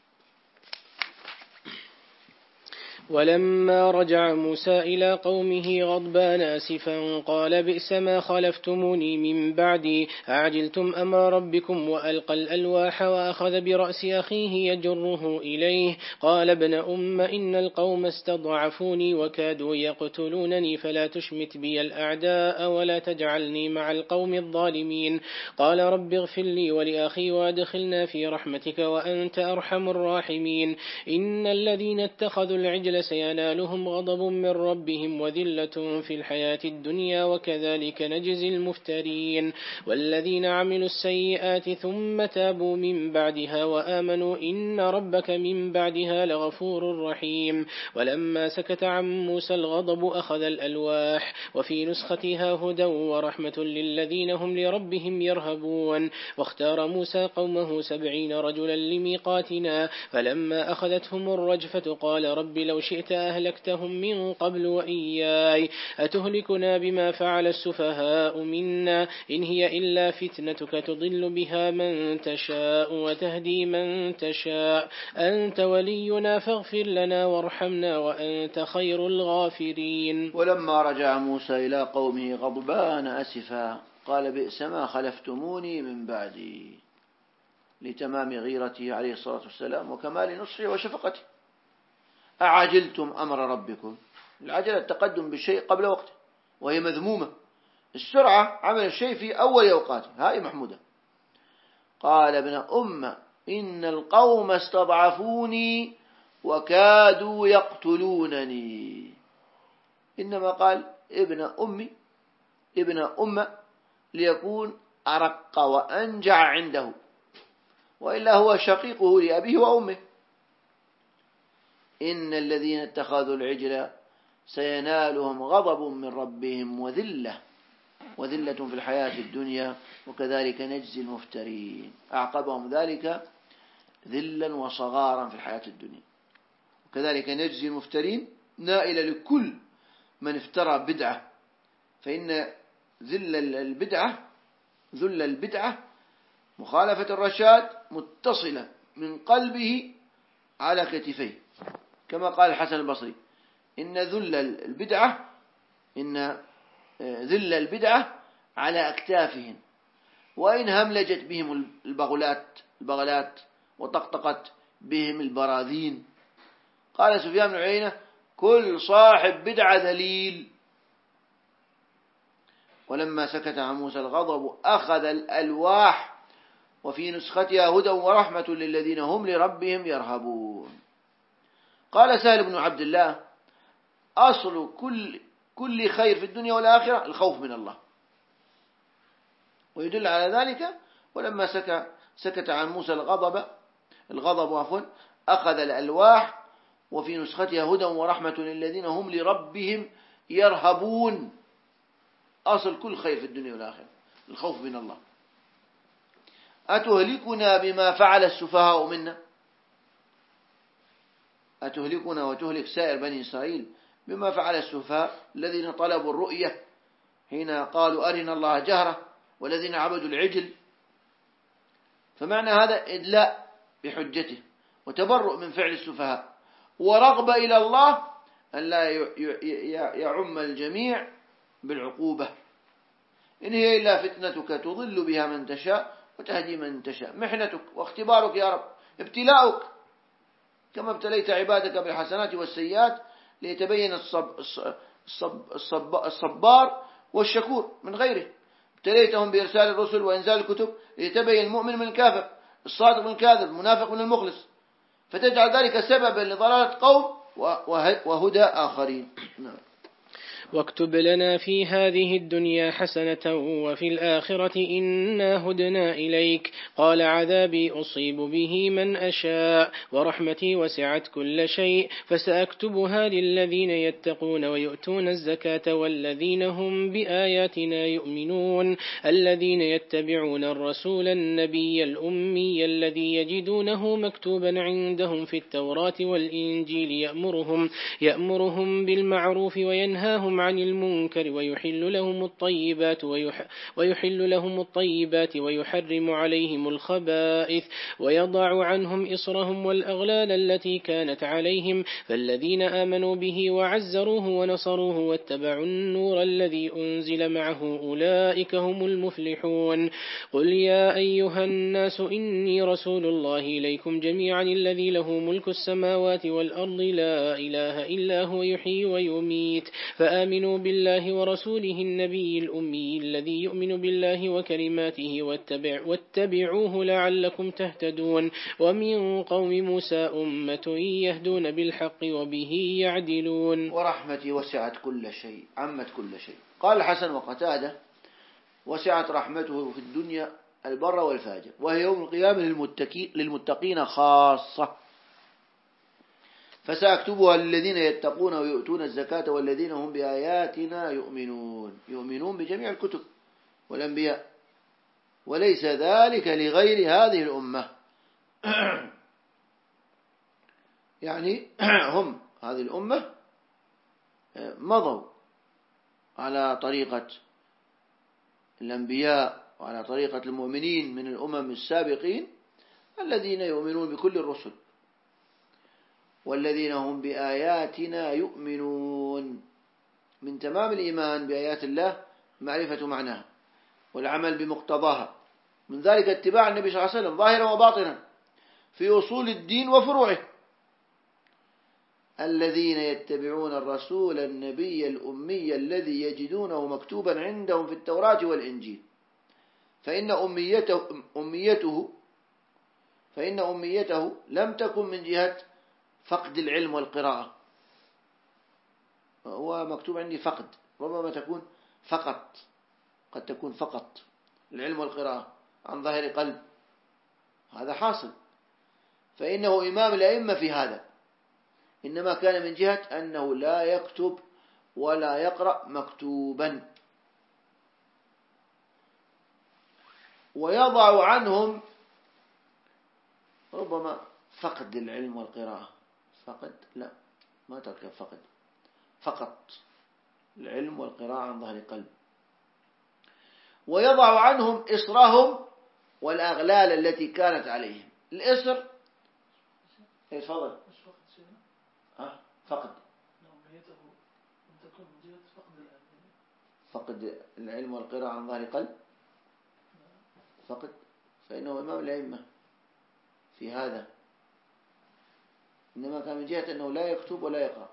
ولما رجع موسى إلى قومه غضبان آسفا قال: بئس ما خلفتموني من بعدي أعجلتم أمر ربكم، وألقى الألواح وأخذ برأس أخيه يجره إليه قال: ابن أم إن القوم استضعفوني وكادوا يقتلونني فلا تشمت بي الأعداء ولا تجعلني مع القوم الظالمين. قال: رب اغفر لي ولأخي وادخلنا في رحمتك وأنت أرحم الراحمين. إن الذين اتخذوا العجل سينالهم غضب من ربهم وذلة في الحياة الدنيا وكذلك نجزي المفترين. والذين عملوا السيئات ثم تابوا من بعدها وآمنوا إن ربك من بعدها لغفور رحيم. ولما سكت عن موسى الغضب أخذ الألواح وفي نسختها هدى ورحمة للذين هم لربهم يرهبون. واختار موسى قومه سبعين رجلا لميقاتنا فلما أخذتهم الرجفة قال: رب لو شئت أهلكتهم من قبل وإياي أتهلكنا بما فعل السفهاء منا إن هي إلا فتنتك تضل بها من تشاء وتهدي من تشاء أنت ولينا فاغفر لنا وارحمنا وأنت خير الغافرين. ولما رجع موسى إلى قومه غضبان أسفا قال: بئس ما خلفتموني من بعدي، لتمام غيرته عليه الصلاة والسلام وكمال نصره وشفقته. أعجلتم أمر ربكم، العجلة التقدم بالشيء قبل وقته وهي مذمومة، السرعة عمل الشيء في أول أوقاته هاي محمودة. قال: ابن أم إن القوم استضعفوني وكادوا يقتلونني. إنما قال ابن أمي ابن أم ليكون أرق وأنجع عنده، وإلا هو شقيقه لأبيه وأمه. إن الذين اتخذوا العجل سينالهم غضب من ربهم وذلة وذلة في الحياة الدنيا وكذلك نجزي المفترين. أعقبهم ذلك ذلا وصغارا في الحياة الدنيا وكذلك نجزي المفترين، نائلة لكل من افترى بدعة، فإن ذل البدعة ذل البدعة مخالفة الرشاد متصلة من قلبه على كتفيه، كما قال الحسن البصري: إن ذل البدعة إن ذل البدعة على أكتافهم، وإن هملجت بهم البغلات البغلات وطقطقت بهم البراذين. قال سفيان بن عيينة: كل صاحب بدعة ذليل. ولما سكت عن موسى الغضب أخذ الألواح وفي نسختها هدى ورحمة للذين هم لربهم يرهبون. قال سهل بن عبد الله: أصل كل كل خير في الدنيا والآخرة الخوف من الله. ويدل على ذلك ولما سكت سكت عن موسى الغضب الغضب عفوا أخذ الألواح وفي نسختها هدى ورحمة للذين هم لربهم يرهبون. أصل كل خير في الدنيا والآخرة الخوف من الله. أتهلكنا بما فعل السفهاء منا؟ أتهلكنا وتهلك سائر بني إسرائيل بما فعل السفهاء الذين طلبوا الرؤية حين قالوا أرنا الله جهرة، والذين عبدوا العجل. فمعنى هذا إدلاء بحجته وتبرؤ من فعل السفهاء، ورغبة إلى الله أن لا يعم الجميع بالعقوبة. إن هي إلا فتنتك تضل بها من تشاء وتهدي من تشاء. محنتك واختبارك يا رب، ابتلاؤك، كما ابتليت عبادك بالحسنات والسيئات ليتبين الصب الصب الصب الصبار والشكور من غيره. ابتليتهم بإرسال الرسل وإنزال الكتب ليتبين المؤمن من الكافر، الصادق من الكاذب، المنافق من المخلص، فتجعل ذلك سببا لضلالة قوم وهدى آخرين. نعم. واكتب لنا في هذه الدنيا حسنة وفي الآخرة إنا هدنا إليك. قال عذابي أصيب به من أشاء ورحمتي وسعت كل شيء فسأكتبها للذين يتقون ويؤتون الزكاة والذين هم بآياتنا يؤمنون الذين يتبعون الرسول النبي الأمي الذي يجدونه مكتوبا عندهم في التوراة والإنجيل يأمرهم, يأمرهم بالمعروف وينهاهم عن المنكر ويحل لهم الطيبات ويح ويحل لهم الطيبات ويحرم عليهم الخبائث ويضع عنهم إصرهم والأغلال التي كانت عليهم فالذين آمنوا به وعزروه ونصروه واتبعوا النور الذي أنزل معه أولئك هم المفلحون. قل يا أيها الناس إني رسول الله إليكم جميعا الذي له ملك السماوات والأرض لا إله إلا هو يحيي ويميت فآمنوا بالله ورسوله النبي الأمي الذي يؤمن بالله وكلماته واتبع واتبعوه لعلكم تهتدون. ومن قوم موسى أمة يهدون بالحق وبه يعدلون. ورحمتي وسعت كل شيء، عمت كل شيء. قال الحسن وقتادة: وسعت رحمته في الدنيا البر والفاجر، وهي يوم القيامة للمتقين خاصة، فسأكتبها للذين يتقون ويؤتون الزكاة والذين هم بآياتنا يؤمنون. يؤمنون بجميع الكتب والأنبياء، وليس ذلك لغير هذه الأمة. يعني هم هذه الأمة مضوا على طريقة الأنبياء وعلى طريقة المؤمنين من الأمم السابقين الذين يؤمنون بكل الرسل، والذين هم بآياتنا يؤمنون. من تمام الإيمان بآيات الله معرفة معناها والعمل بمقتضاها، من ذلك اتباع النبي صلى الله عليه وسلم ظاهرا وباطنا في أصول الدين وفروعه. الذين يتبعون الرسول النبي الأمي الذي يجدونه مكتوبا عندهم في التوراة والإنجيل، فإن أميته, أميته, فإن أميته لم تكن من جهة فقد العلم والقراءة. هو مكتوب عندي فقد، ربما تكون فقط، قد تكون فقط العلم والقراءة عن ظاهر قلب، هذا حاصل. فإنه إمام الأئمة في هذا، إنما كان من جهة أنه لا يكتب ولا يقرأ مكتوبا، ويضع عنهم ربما فقد العلم والقراءة. فقد لا، ما تركب فقد، فقط العلم والقراءة عن ظهر قلب. ويضع عنهم إصرهم والأغلال التي كانت عليهم. الإصر ايش فضل ها فقد فقد العلم والقراءة عن ظهر قلب، فقد، فإنه إمام الأئمة في هذا، إنما كان من جهة أنه لا يكتب ولا يقرأ.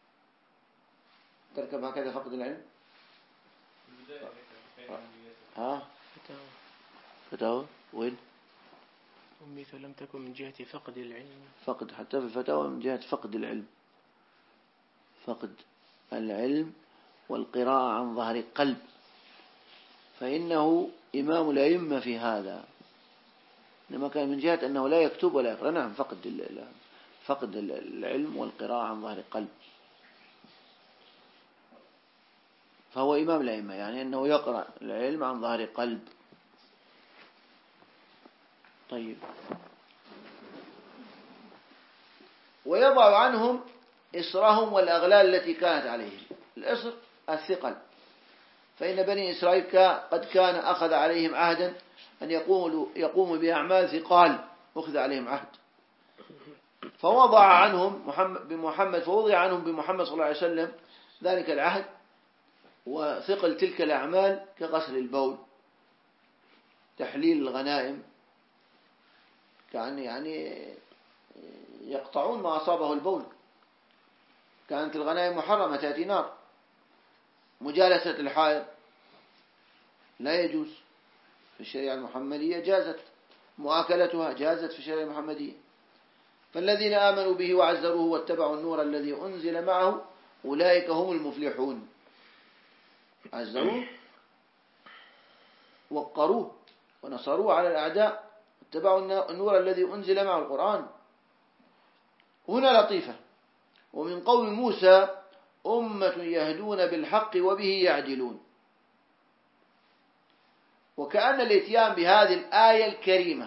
تركب هكذا فقد العلم. ها فتاوى وين أميته لم تكن من جهة فقد العلم، فقد حتى في الفتاوى من جهة فقد العلم، فقد العلم والقراءة عن ظهر قلب، فإنه إمام الأئمة في هذا، إنما كان من جهة أنه لا يكتب ولا يقرأ. نعم، فقد فقد العلم والقراءة عن ظهر قلب، فهو إمام الأئمة، يعني أنه يقرأ العلم عن ظهر قلب. طيب. ويضع عنهم إصرهم والأغلال التي كانت عليهم. الإصر الثقل، فإن بني إسرائيل قد كان أخذ عليهم عهدا أن يقوموا يقوموا بأعمال ثقال، أخذ عليهم عهد، فوضع عنهم محمد بمحمد فوضع عنهم بمحمد صلى الله عليه وسلم ذلك العهد وثقل تلك الأعمال كغسل البول، تحليل الغنائم، كان يعني يقطعون ما أصابه البول، كانت الغنائم محرمة تأتي نار، مجالسة الحائض لا يجوز في الشريعة المحمدية، جازت مؤاكلتها، جازت في الشريعة المحمدية. فالذين آمنوا به وعزروه واتبعوا النور الذي أنزل معه أولئك هم المفلحون. عزروه وقروه ونصروه على الأعداء، اتبعوا النور الذي أنزل معه القرآن. هنا لطيفة: ومن قوم موسى أمة يهدون بالحق وبه يعدلون. وكأن الاتيان بهذه الآية الكريمة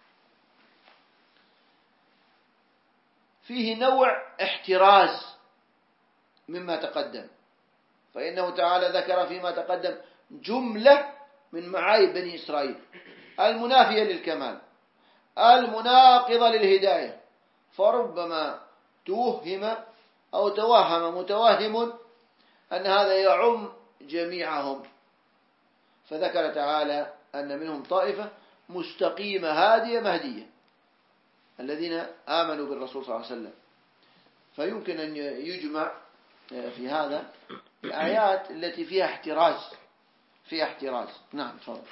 فيه نوع احتراز مما تقدم، فإنه تعالى ذكر فيما تقدم جملة من معايب بني إسرائيل المنافية للكمال المناقضة للهداية، فربما توهم أو توهم متوهم أن هذا يعم جميعهم، فذكر تعالى أن منهم طائفة مستقيمة هادية مهدية، الذين آمنوا بالرسول صلى الله عليه وسلم. فيمكن أن يجمع في هذا الآيات التي فيها احتراز فيها احتراز. نعم تفضل.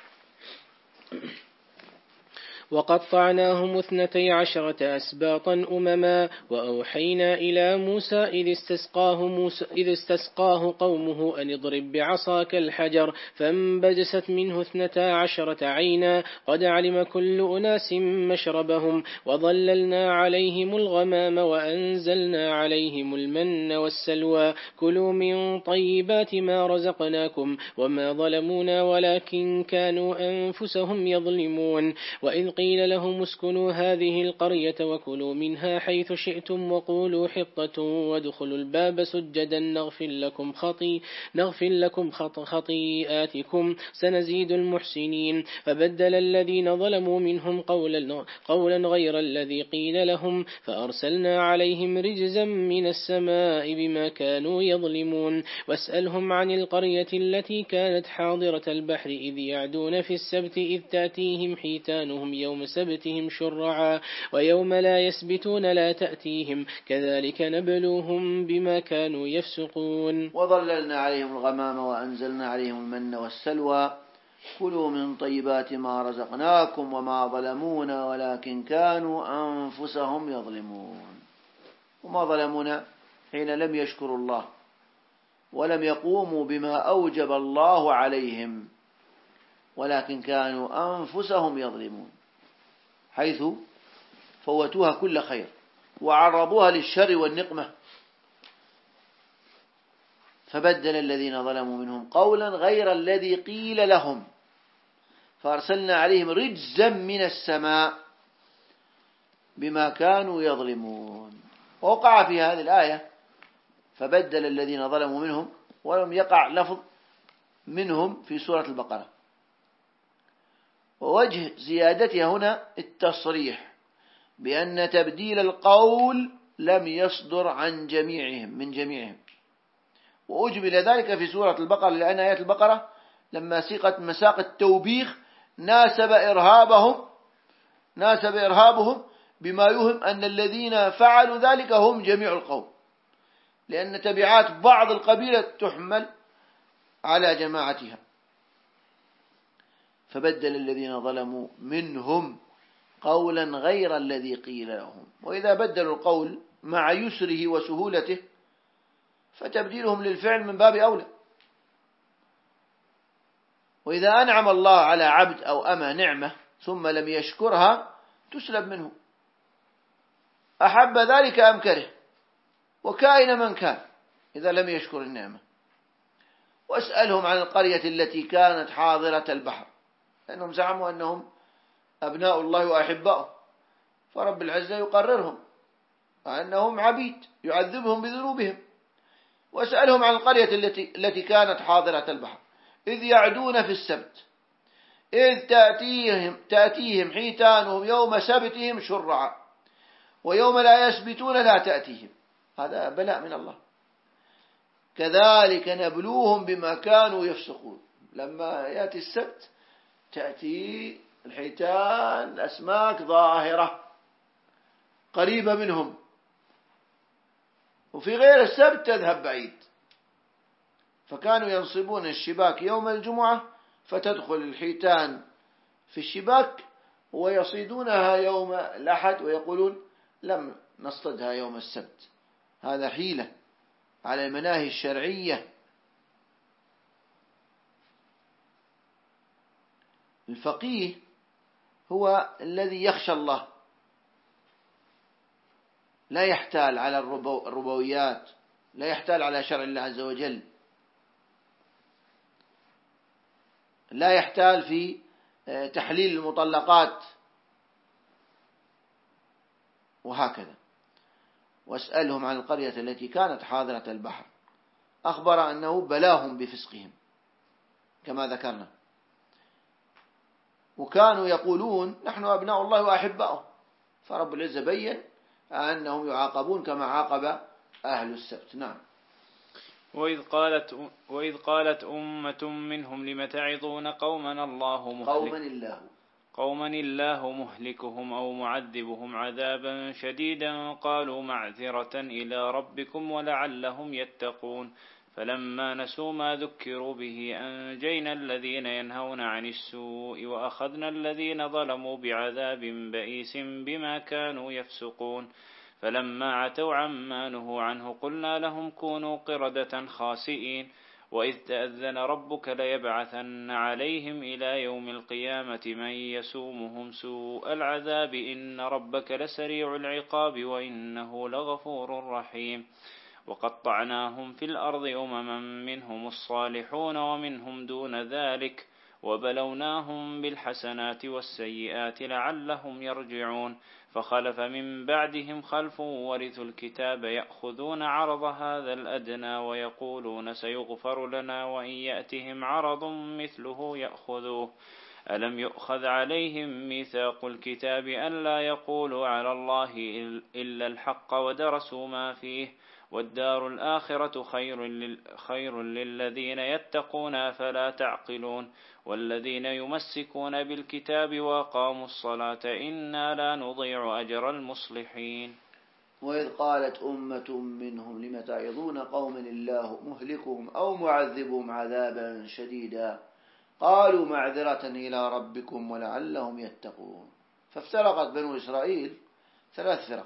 وقطعناهم اثنتي عشرة أسباطا أمما وأوحينا إلى موسى إذ استسقاه, موسى إذ استسقاه قومه أن اضرب بعصاك الحجر فانبجست منه اثنتا عشرة عينا قد علم كل أناس مشربهم وظللنا عليهم الغمام وأنزلنا عليهم المن والسلوى كلوا من طيبات ما رزقناكم وما ظلمونا ولكن كانوا أنفسهم يظلمون. وإذ قيل لهم اسكنوا هذه القرية وكلوا منها حيث شئتم وقولوا حطة وادخلوا الباب سجدا نغفر لكم خطي نغفر لكم خط خطيئاتكم سنزيد المحسنين. فبدل الذين ظلموا منهم قولا, قولا غير الذي قيل لهم فأرسلنا عليهم رجزا من السماء بما كانوا يظلمون. واسألهم عن القرية التي كانت حاضرة البحر إذ يعدون في السبت إذ تأتيهم حيتانهم يوم سبتهم شرعا ويوم لا يسبتون لا تأتيهم كذلك نبلوهم بما كانوا يفسقون. وظللنا عليهم الغمام وأنزلنا عليهم المن والسلوى كلوا من طيبات ما رزقناكم وما ظلمونا ولكن كانوا أنفسهم يظلمون. وما ظلمونا حين لم يشكروا الله ولم يقوموا بما أوجب الله عليهم، ولكن كانوا أنفسهم يظلمون، حيث فوتوها كل خير وعرضوها للشر والنقمة. فبدل الذين ظلموا منهم قولا غير الذي قيل لهم فأرسلنا عليهم رجزا من السماء بما كانوا يظلمون. ووقع في هذه الآية فبدل الذين ظلموا منهم، ولم يقع لفظ منهم في سورة البقرة. ووجه زيادتها هنا التصريح بأن تبديل القول لم يصدر عن جميعهم من جميعهم. وأجمل ذلك في سورة البقرة، لأن آيات البقرة لما سيقت مساق التوبيخ ناسب إرهابهم ناسب إرهابهم بما يوهم أن الذين فعلوا ذلك هم جميع القوم، لأن تبعات بعض القبيلة تحمل على جماعتها. فبدل الذين ظلموا منهم قولا غير الذي قيل لهم. وإذا بدلوا القول مع يسره وسهولته فتبديلهم للفعل من باب أولى. وإذا أنعم الله على عبد أو أما نعمة ثم لم يشكرها تسلب منه، أحب ذلك أم كره، وكائن من كان إذا لم يشكر النعمة. واسألهم عن القرية التي كانت حاضرة البحر، لأنهم زعموا أنهم أبناء الله وأحباؤه، فرب العزة يقررهم أنهم عبيد يعذبهم بذنوبهم. واسألهم عن القرية التي التي كانت حاضرة البحر إذ يعدون في السبت إذ تأتيهم تأتيهم حيتانهم يوم سبتهم شرعا ويوم لا يسبتون لا تأتيهم. هذا بلاء من الله. كذلك نبلوهم بما كانوا يفسقون. لما يأتي السبت تأتي الحيتان الأسماك ظاهرة قريبة منهم، وفي غير السبت تذهب بعيد. فكانوا ينصبون الشباك يوم الجمعة فتدخل الحيتان في الشباك ويصيدونها يوم الأحد ويقولون لم نصطدها يوم السبت. هذا حيلة على المناهي الشرعية. الفقيه هو الذي يخشى الله، لا يحتال على الربويات، لا يحتال على شرع الله عز وجل، لا يحتال في تحليل المطلقات، وهكذا. واسألهم عن القرية التي كانت حاضرة البحر أخبر أنه بلاهم بفسقهم كما ذكرنا، وكانوا يقولون نحن أبناء الله وأحباؤه، فرب العزة بين أنهم يعاقبون كما عاقب أهل السبت. نعم. وإذ قالت وإذ قالت أمة منهم لم تعظون قوما الله مهلك قوما الله قوما الله مهلكهم أو معذبهم عذابا شديدا قالوا معذرة إلى ربكم ولعلهم يتقون فلما نسوا ما ذكروا به أنجينا الذين ينهون عن السوء وأخذنا الذين ظلموا بعذاب بئيس بما كانوا يفسقون فلما عتوا عما نهوا عنه قلنا لهم كونوا قردة خاسئين وإذ تأذن ربك ليبعثن عليهم إلى يوم القيامة من يسومهم سوء العذاب إن ربك لسريع العقاب وإنه لغفور رحيم وقطعناهم في الأرض أمما منهم الصالحون ومنهم دون ذلك وبلوناهم بالحسنات والسيئات لعلهم يرجعون فخلف من بعدهم خلف ورثوا الكتاب يأخذون عرض هذا الأدنى ويقولون سيغفر لنا وإن يأتهم عرض مثله يأخذوه ألم يؤخذ عليهم ميثاق الكتاب أن لا يقولوا على الله إلا الحق ودرسوا ما فيه والدار الآخرة خير, لل خير للذين يتقون فلا تعقلون والذين يمسكون بالكتاب وأقاموا الصلاة إنا لا نضيع أجر المصلحين. وإذ قالت أمة منهم لم تعظون قوما الله مهلكهم أو معذبهم عذابا شديدا قالوا معذرة إلى ربكم ولعلهم يتقون. فافترقت بنو إسرائيل ثلاث فرق.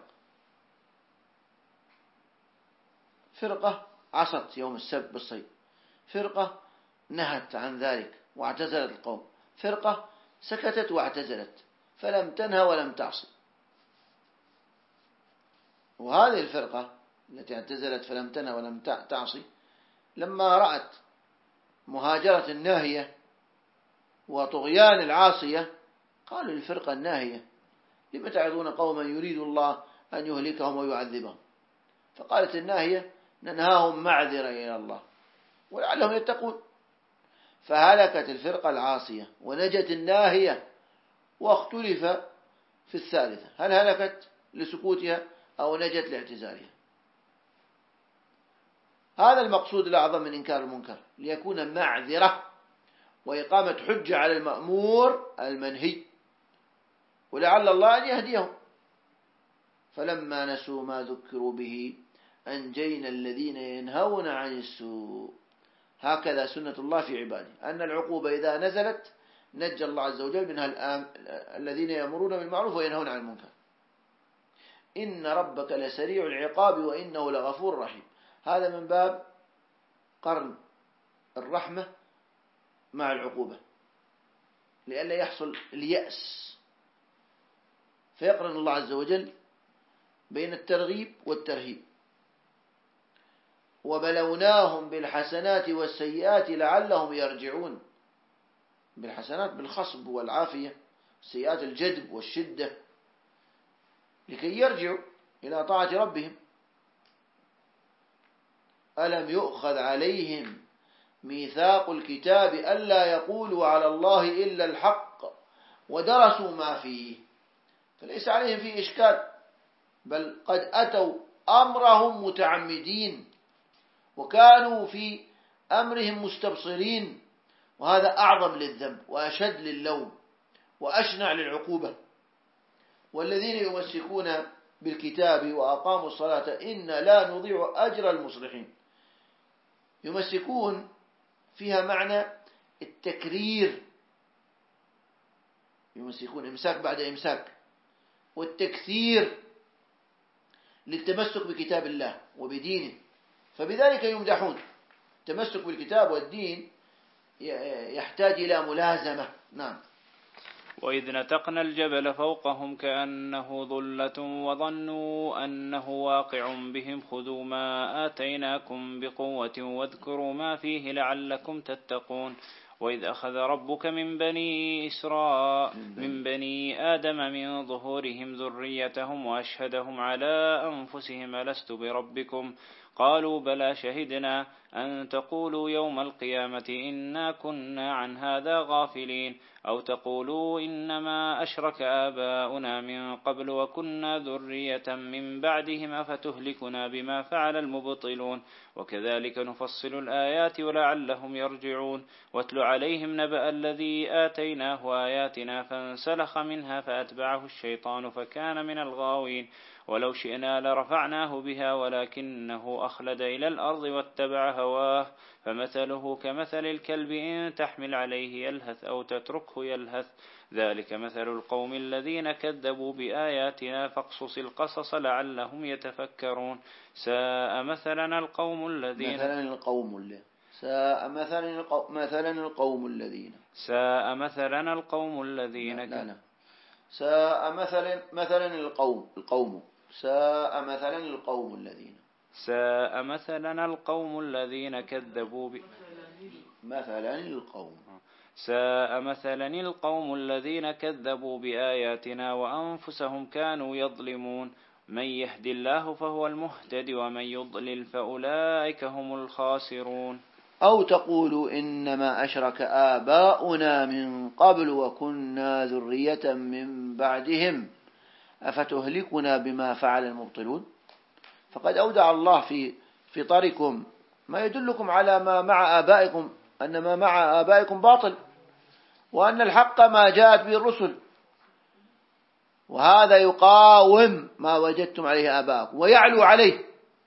فرقة عصت يوم السبت بالصيد، فرقة نهت عن ذلك واعتزلت القوم، فرقة سكتت واعتزلت فلم تنهى ولم تعصي. وهذه الفرقة التي اعتزلت فلم تنهى ولم تعصي لما رأت مهاجرة الناهية وطغيان العاصية قالوا للفرقة الناهية لم تعظون قوما يريد الله أن يهلكهم ويعذبهم. فقالت الناهية ننهاهم معذرة إلى الله ولعلهم يتقون. فهلكت الفرقة العاصية ونجت الناهية، واختلف في الثالثة هل هلكت لسكوتها أو نجت لاعتزالها. هذا المقصود الأعظم من إنكار المنكر ليكون معذرة وإقامة حجة على المأمور المنهي ولعل الله أن يهديهم. فلما نسوا ما ذكروا به أنجينا الذين ينهون عن السوء. هكذا سنة الله في عباده أن العقوبة إذا نزلت نجى الله عز وجل منها الذين يأمرون بالمعروف وينهون عن المنكر. إن ربك لسريع العقاب وإنه لغفور رحيم. هذا من باب قرن الرحمة مع العقوبة لئلا يحصل اليأس، فيقرن الله عز وجل بين الترغيب والترهيب. وبلوناهم بالحسنات والسيئات لعلهم يرجعون. بالحسنات بالخصب والعافية، سيئات الجدب والشدة لكي يرجعوا إلى طاعة ربهم. ألم يؤخذ عليهم ميثاق الكتاب ألا يقولوا على الله إلا الحق ودرسوا ما فيه، فليس عليهم فيه إشكال، بل قد أتوا أمرهم متعمدين وكانوا في أمرهم مستبصرين، وهذا أعظم للذنب وأشد للوم وأشنع للعقوبة. والذين يمسكون بالكتاب وأقاموا الصلاة إنا لا نضيع أجر المصلحين. يمسكون فيها معنى التكرير، يمسكون إمساك بعد إمساك، والتكثير للتمسك بكتاب الله وبدينه، فبذلك يمدحون. التمسك بالكتاب والدين يحتاج إلى ملازمة. نعم. وإذ نتقنا الجبل فوقهم كأنه ظلة وظنوا أنه واقع بهم خذوا ما آتيناكم بقوة واذكروا ما فيه لعلكم تتقون. وإذ أخذ ربك من بني إسراء من بني آدم من ظهورهم ذريتهم وأشهدهم على أنفسهم ألست بربكم قالوا بلى شهدنا أن تقولوا يوم القيامة إنا كنا عن هذا غافلين أو تقولوا إنما أشرك آباؤنا من قبل وكنا ذرية من بعدهم أفتهلكنا بما فعل المبطلون وكذلك نفصل الآيات ولعلهم يرجعون. واتل عليهم نبأ الذي آتيناه آياتنا فانسلخ منها فأتبعه الشيطان فكان من الغاوين ولو شئنا لرفعناه بها ولكنه أخلد إلى الأرض واتبع هواه فمثله كمثل الكلب إن تحمل عليه يلهث أو تتركه يلهث ذلك مثل القوم الذين كذبوا بآياتنا فاقصص القصص لعلهم يتفكرون. ساء مثلا القوم الذين مثلا القوم الذين ساء مثلا القوم مثلا القوم الذين ساء مثلا القوم الذين لا لا, لا. ساء مثلا مثلا القوم القوم ساء مثلا القوم الذين ساء مثلا القوم الذين كذبوا ب... مثلا القوم ساء مثلا القوم الذين كذبوا بآياتنا وأنفسهم كانوا يظلمون. من يهد الله فهو المهتد ومن يضلل فأولئك هم الخاسرون. أو تقولوا إنما أشرك آباؤنا من قبل وكنا ذرية من بعدهم أفتهلكنا بما فعل المبطلون. فقد أودع الله في فطركم ما يدلكم على ما مع آبائكم أن ما مع آبائكم باطل وأن الحق ما جاءت به الرسل، وهذا يقاوم ما وجدتم عليه آباءكم ويعلو عليه.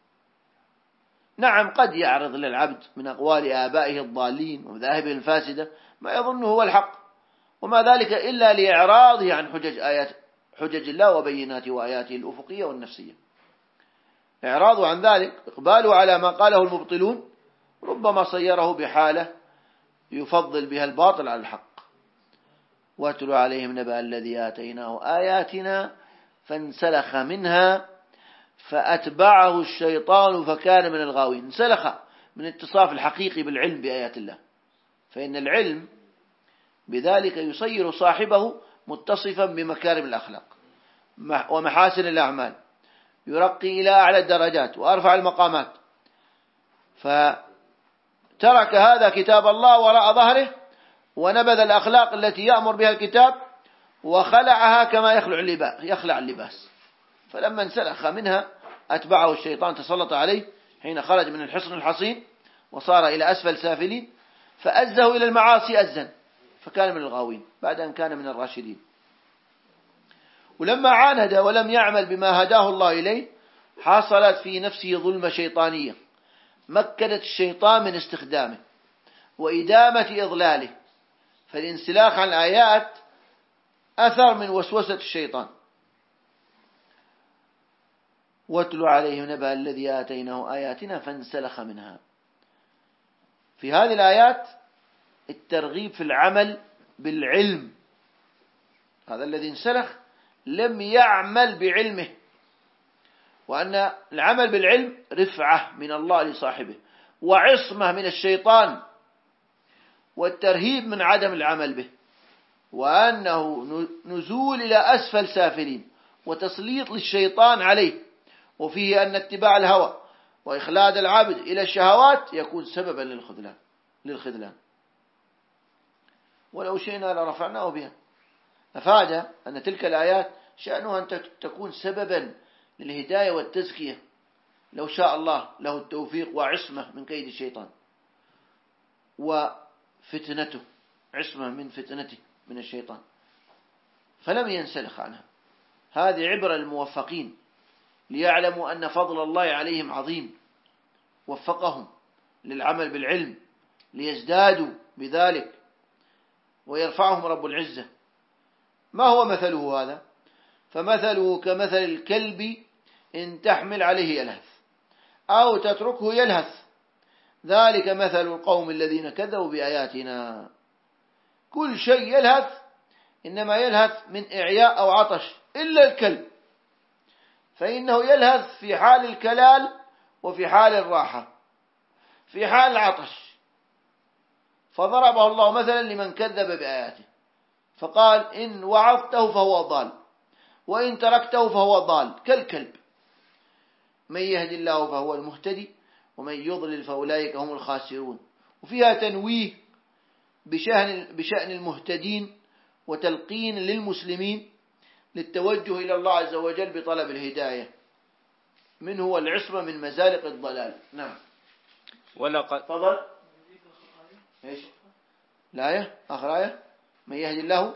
نعم قد يعرض للعبد من أقوال آبائه الضالين ومذاهبه الفاسدة ما يظنه هو الحق، وما ذلك إلا لإعراضه عن حجج آيات حجج الله وبيناته وآياته الأفقية والنفسية. إعراضه عن ذلك إقباله على ما قاله المبطلون ربما صيره بحالة يفضل بها الباطل على الحق. واتل عليهم نبأ الذي آتيناه آياتنا فانسلخ منها فأتبعه الشيطان فكان من الغاوين. انسلخ من اتصاف الحقيقي بالعلم بآيات الله، فإن العلم بذلك يصير صاحبه متصفا بمكارم الأخلاق ومحاسن الأعمال، يرقي إلى أعلى الدرجات وأرفع المقامات. فترك هذا كتاب الله وراء ظهره ونبذ الأخلاق التي يأمر بها الكتاب وخلعها كما يخلع اللباس, يخلع اللباس. فلما انسلخ منها أتبعه الشيطان تسلط عليه حين خرج من الحصن الحصين وصار إلى أسفل سافلين فأزه إلى المعاصي أزا فكان من الغاوين بعد أن كان من الراشدين. ولما عاند ولم يعمل بما هداه الله إليه حصلت في نفسه ظلمة شيطانية مكنت الشيطان من استخدامه وإدامة إضلاله، فالانسلاخ عن الآيات أثر من وسوسة الشيطان. واتل عليهم نبأ الذي آتيناه آياتنا فانسلخ منها. في هذه الآيات الترغيب في العمل بالعلم، هذا الذي انسلخ لم يعمل بعلمه، وأن العمل بالعلم رفعة من الله لصاحبه وعصمة من الشيطان والترهيب من عدم العمل به. وأنه نزول إلى أسفل سافلين وتسليط للشيطان عليه، وفيه أن اتباع الهوى وإخلاد العبد إلى الشهوات يكون سببا للخذلان للخذلان ولو شئنا لرفعناه بها. أفاد أن تلك الآيات شأنها أن تكون سببا للهداية والتزكية لو شاء الله له التوفيق وعصمة من كيد الشيطان وفتنته، عصمة من فتنته من الشيطان، فلم ينسلخ عنها. هذه عبرة للموفقين ليعلموا أن فضل الله عليهم عظيم، وفقهم للعمل بالعلم ليزدادوا بذلك ويرفعهم رب العزة. ما هو مثله هذا؟ فمثله كمثل الكلب إن تحمل عليه يلهث أو تتركه يلهث، ذلك مثل القوم الذين كذبوا بآياتنا. كل شيء يلهث إنما يلهث من إعياء أو عطش إلا الكلب، فإنه يلهث في حال الكلال وفي حال الراحة، في حال العطش. فضربه الله مثلا لمن كذب بآياته فقال إن وعظته فهو ضال وإن تركته فهو ضال كالكلب. من يهدي الله فهو المهتدي ومن يضلل فأولئك هم الخاسرون. وفيها تنويه بشأن بشأن المهتدين وتلقين للمسلمين للتوجه إلى الله عز وجل بطلب الهداية منه والعصمة من مزالق الضلال. نعم. ولقد فضل إيش الآية آخر آية من يهدي الله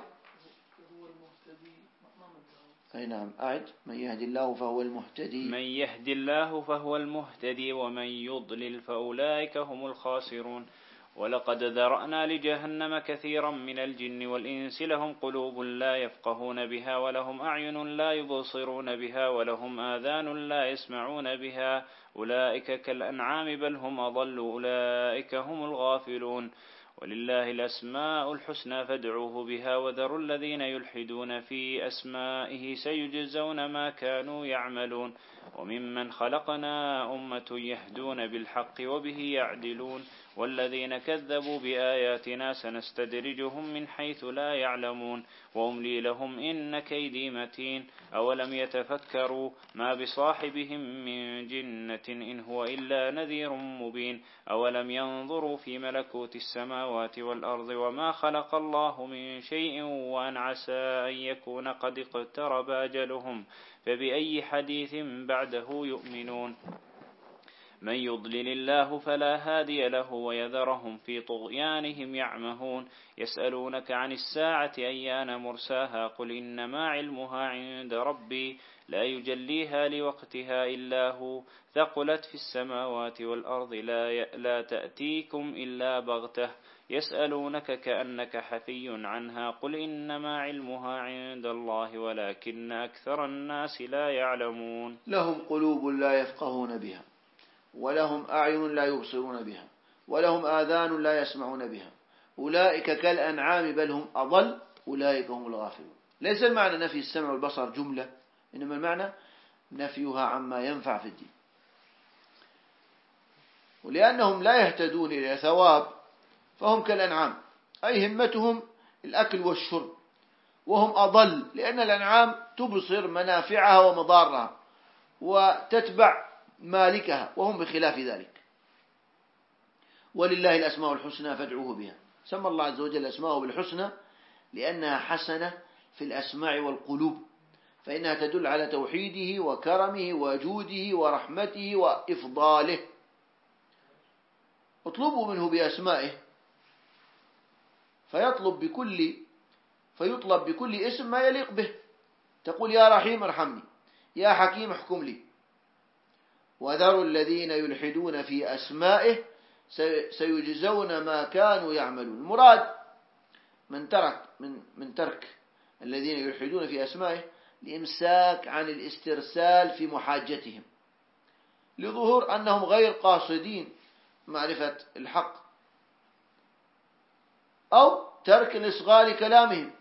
أي نعم أعد من يهدي الله فهو المهتدي من يهدي الله فهو المهتدي ومن يضلل فأولئك هم الخاسرون. ولقد ذرأنا لجهنم كثيرا من الجن والإنس لهم قلوب لا يفقهون بها ولهم أعين لا يبصرون بها ولهم آذان لا يسمعون بها أولئك كالأنعام بل هم أضل أولئك هم الغافلون. ولله الأسماء الحسنى فادعوه بها وذروا الذين يلحدون في أسمائه سيجزون ما كانوا يعملون. وممن خلقنا أمة يهدون بالحق وبه يعدلون والذين كذبوا بآياتنا سنستدرجهم من حيث لا يعلمون وأملي لهم إن كيدي متين. أولم يتفكروا ما بصاحبهم من جنة إن هو إلا نذير مبين. أولم ينظروا في ملكوت السماوات والأرض وما خلق الله من شيء وأن عسى أن يكون قد اقترب أجلهم فبأي حديث بعده يؤمنون. من يضلل الله فلا هادي له ويذرهم في طغيانهم يعمهون. يسألونك عن الساعة أيان مرساها قل إنما علمها عند ربي لا يجليها لوقتها إلا هو ثقلت في السماوات والأرض لا, لا تأتيكم إلا بغتة يسألونك كأنك حفي عنها قل إنما علمها عند الله ولكن أكثر الناس لا يعلمون. لهم قلوب لا يفقهون بها ولهم أعين لا يبصرون بها ولهم آذان لا يسمعون بها أولئك كالأنعام بل هم أضل أولئك هم الغافلون. ليس المعنى نفي السمع والبصر جملة، إنما المعنى نفيها عما ينفع في الدين. ولأنهم لا يهتدون إلى ثواب فهم كالأنعام أي همتهم الأكل والشرب، وهم أضل لأن الأنعام تبصر منافعها ومضارها وتتبع مالكها وهم بخلاف ذلك. ولله الأسماء الحسنى فادعوه بها. سمى الله عز وجل أسماءه بالحسنى لأنها حسنة في الأسماع والقلوب، فإنها تدل على توحيده وكرمه وجوده ورحمته وإفضاله. اطلبوا منه بأسمائه فيطلب بكل فيطلب بكل اسم ما يليق به. تقول يا رحيم ارحمني، يا حكيم احكم لي. وذروا الذين يلحدون في أسمائه سيجزون ما كانوا يعملون. المراد من ترك من من ترك الذين يلحدون في أسمائه الإمساك عن الاسترسال في محاجتهم لظهور أنهم غير قاصدين معرفة الحق، أو ترك الإصغاء لكلامهم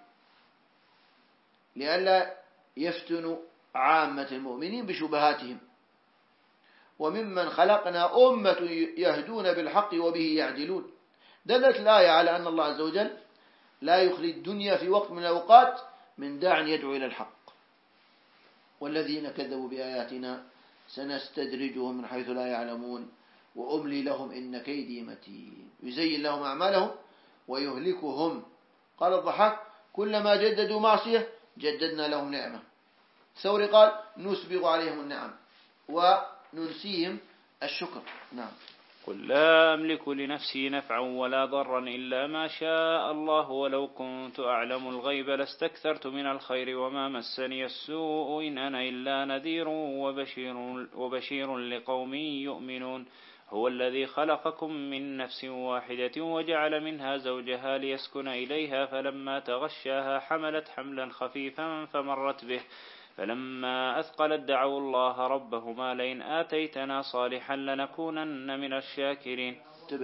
لئلا يفتنوا عامة المؤمنين بشبهاتهم. وممن خلقنا أمة يهدون بالحق وبه يعدلون. دلت الآية على أن الله عز وجل لا يخلي الدنيا في وقت من الأوقات من داع يدعو إلى الحق. والذين كذبوا بآياتنا سنستدرجهم من حيث لا يعلمون وأملي لهم إن كيدي متين. يزين لهم أعمالهم ويهلكهم. قال الضحاك كلما جددوا معصية جددنا لهم نعمة. ثوري قال نسبغ عليهم النعم وننسيهم الشكر. نعم. قل لا أملك لنفسي نفعا ولا ضرا إلا ما شاء الله ولو كنت أعلم الغيب لاستكثرت من الخير وما مسني السوء إن أنا إلا نذير وبشير, وبشير لقوم يؤمنون. هو الذي خلقكم من نفس واحدة وجعل منها زوجها ليسكن إليها فلما تغشاها حملت حملا خفيفا فمرت به فلما أثقلت دعوا الله ربهما لئن آتيتنا صالحا لنكونن من الشاكرين. انتبه.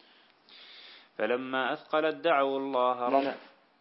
فلما أثقلت دعوا الله رب... لا لا.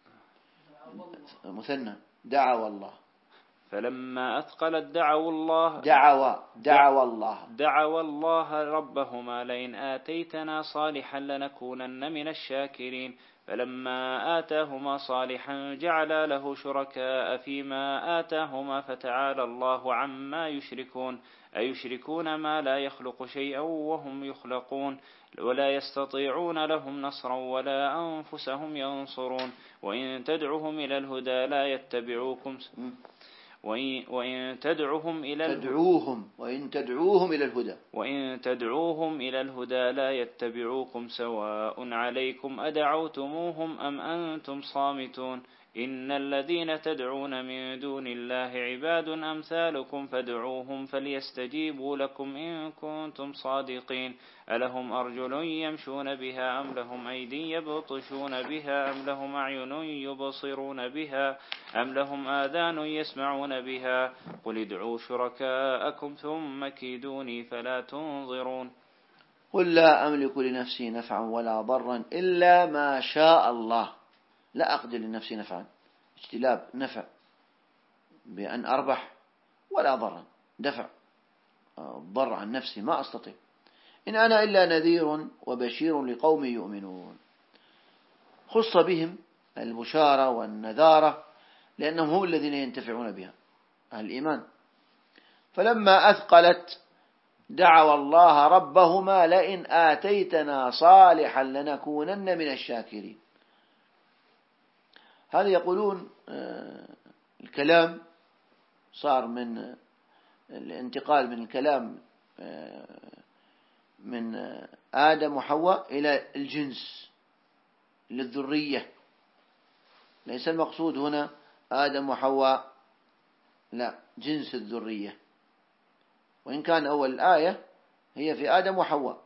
مثنى دعوا الله. فلما أثقلت دعوا الله دعوا دعوا الله دعوا الله ربهما لئن آتيتنا صالحا لنكونن من الشاكرين. فلما آتاهما صالحا جعلا له شركاء فيما آتاهما فتعالى الله عما يشركون. أيشركون ما لا يخلق شيئا وهم يخلقون ولا يستطيعون لهم نصرا ولا أنفسهم ينصرون. وإن تدعوهم إلى الهدى لا يتبعوكم وإن, وإن تدعوهم إلى تدعوهم وإن تدعوهم إلى الهدى وإن تدعوهم إلى الهدى لا يتبعوكم سواء عليكم أدعوتموهم أم أنتم صامتون. إن الذين تدعون من دون الله عباد أمثالكم فادعوهم فليستجيبوا لكم إن كنتم صادقين. ألهم أرجل يمشون بها أم لهم أيدي يبطشون بها أم لهم أعين يبصرون بها أم لهم آذان يسمعون بها. قل ادعوا شركاءكم ثم كيدوني فلا تنظرون. قل لا أملك لنفسي نفعا ولا ضرا إلا ما شاء الله. لا أقدر لنفسي نفعا اجتلاب نفع بأن أربح ولا ضرا دفع ضر عن نفسي ما أستطيع. إن أنا إلا نذير وبشير لقوم يؤمنون. خص بهم البشارة والنذارة لأنهم هم الذين ينتفعون بها أهل الإيمان. فلما أثقلت دعوا الله ربهما لئن آتيتنا صالحا لنكونن من الشاكرين. هذا يقولون الكلام صار من الانتقال من الكلام من آدم وحواء إلى الجنس للذرية. ليس المقصود هنا آدم وحواء، لا، جنس الذرية. وإن كان أول الآية هي في آدم وحواء.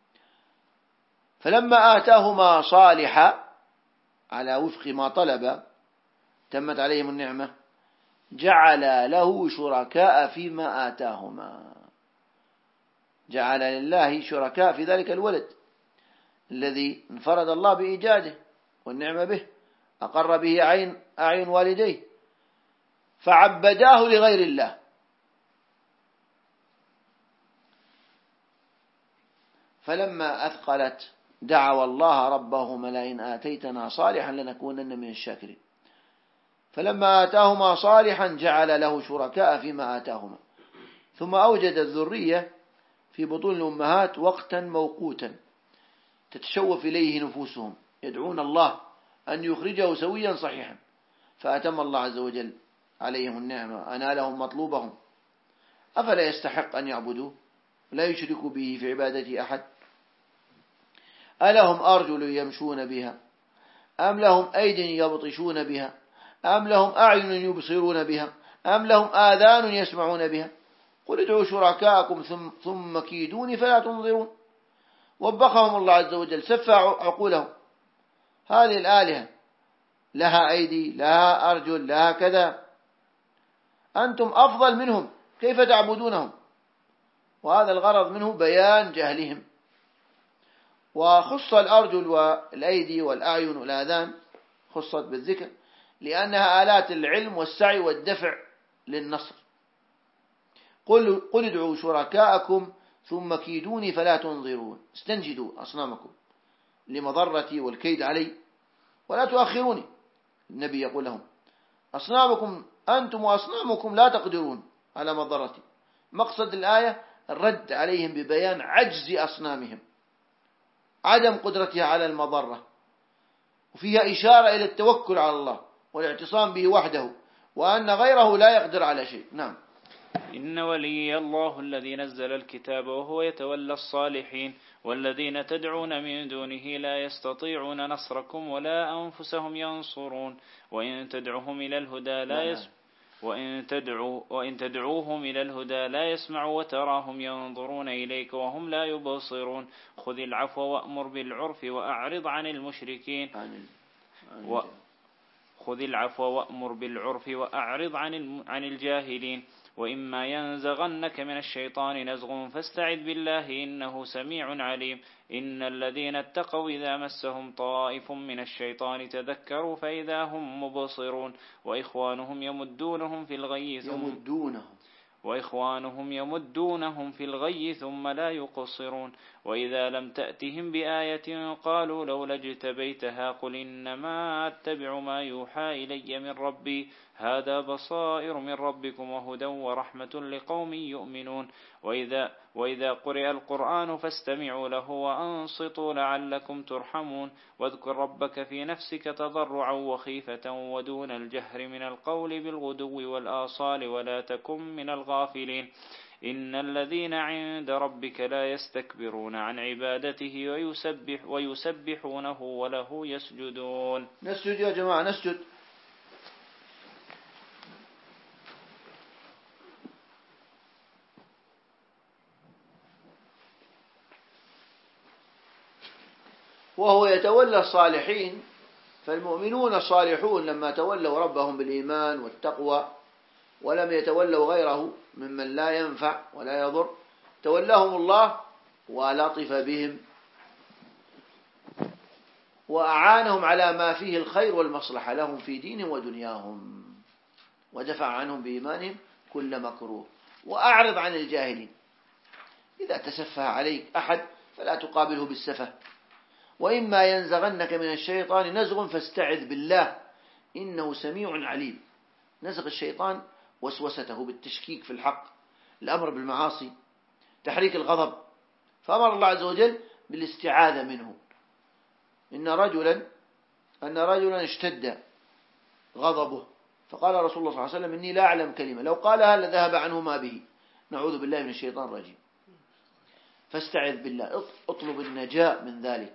فلما آتاهما صالحا على وفق ما طلب تمت عليهم النعمة جعل له شركاء فيما آتاهما. جعل لله شركاء في ذلك الولد الذي انفرد الله بإيجاده والنعمة به، أقر به عين أعين والديه فعبداه لغير الله. فلما أثقلت دعوا الله ربهما لئن آتيتنا صالحا لنكونن من الشاكرين. فلما آتاهما صالحا جعل له شركاء فيما آتاهما. ثم أوجد الذرية في بطون الأمهات وقتا موقوتا تتشوف إليه نفوسهم، يدعون الله أن يخرجه سويا صحيحا، فأتم الله عز وجل عليهم النعمة أنالهم مطلوبهم. أفلا يستحق أن يعبدوه لا يشركوا به في عبادة أحد؟ ألهم أرجل يمشون بها أم لهم أيد يبطشون بها أم لهم أعين يبصرون بها أم لهم آذان يسمعون بها؟ قل ادعوا شركاءكم ثم, ثم كيدوني فلا تنظرون. وبخهم الله عز وجل، سفى عقولهم. هذه الآلهة لها أيدي لها أرجل لها كذا، أنتم أفضل منهم كيف تعبدونهم؟ وهذا الغرض منه بيان جهلهم. وخص الأرجل والأيدي والأعين والآذان خصت بالذكر لأنها آلات العلم والسعي والدفع للنصر. قل, قل ادعوا شركاءكم ثم كيدوني فلا تنظرون. استنجدوا أصنامكم لمضرتي والكيد علي ولا تؤخروني. النبي يقول لهم أصنامكم أنتم وأصنامكم لا تقدرون على مضرتي. مقصد الآية الرد عليهم ببيان عجز أصنامهم، عدم قدرتها على المضرة، وفيها إشارة إلى التوكل على الله والاعتصام به وحده، وأن غيره لا يقدر على شيء. نعم. إن ولي الله الذي نزل الكتاب وهو يتولى الصالحين والذين تدعون من دونه لا يستطيعون نصركم ولا أنفسهم ينصرون وإن تدعوهم إلى الهدى لا يسمعون وإن, تدعو وإن تدعوهم إلى الهدى لا يسمعوا وتراهم ينظرون إليك وهم لا يبصرون خذ العفو وأمر بالعرف وأعرض عن المشركين و خذ العفو وأمر بالعرف وأعرض عن عن الجاهلين وإما ينزغنك من الشيطان نزغ فاستعذ بالله إنه سميع عليم. إن الذين اتقوا إذا مسهم طائف من الشيطان تذكروا فإذا هم مبصرون وإخوانهم يمدونهم في الغي ثم يمدونهم وإخوانهم يمدونهم في الغي ثم لا يقصرون وإذا لم تأتهم بآية قالوا لولا اجتبيتها قل إنما أتبع ما يوحى إلي من ربي هذا بصائر من ربكم وهدى ورحمة لقوم يؤمنون وإذا, وإذا قرئ القرآن فاستمعوا له وأنصتوا لعلكم ترحمون واذكر ربك في نفسك تضرعا وخيفة ودون الجهر من القول بالغدو والآصال ولا تكن من الغافلين. إن الذين عند ربك لا يستكبرون عن عبادته ويسبح ويسبحونه وله يسجدون. نسجد يا جماعة نسجد. وهو يتولى الصالحين، فالمؤمنون الصالحون لما تولوا ربهم بالإيمان والتقوى ولم يتولوا غيره ممن لا ينفع ولا يضر تولاهم الله ولطف بهم وأعانهم على ما فيه الخير والمصلحة لهم في دينهم ودنياهم ودفع عنهم بإيمانهم كل مكروه. وأعرض عن الجاهلين، إذا تسفه عليك أحد فلا تقابله بالسفه. وإما ينزغنك من الشيطان نزغ فاستعذ بالله إنه سميع عليم. نزغ الشيطان وسوسته بالتشكيك في الحق، الأمر بالمعاصي، تحريك الغضب، فأمر الله عز وجل بالاستعاذة منه. إن رجلا أن رجلا اشتد غضبه فقال رسول الله صلى الله عليه وسلم إني لا أعلم كلمة لو قالها لذهب عنه ما به، نعوذ بالله من الشيطان الرجيم. فاستعذ بالله، اطلب النجاة من ذلك.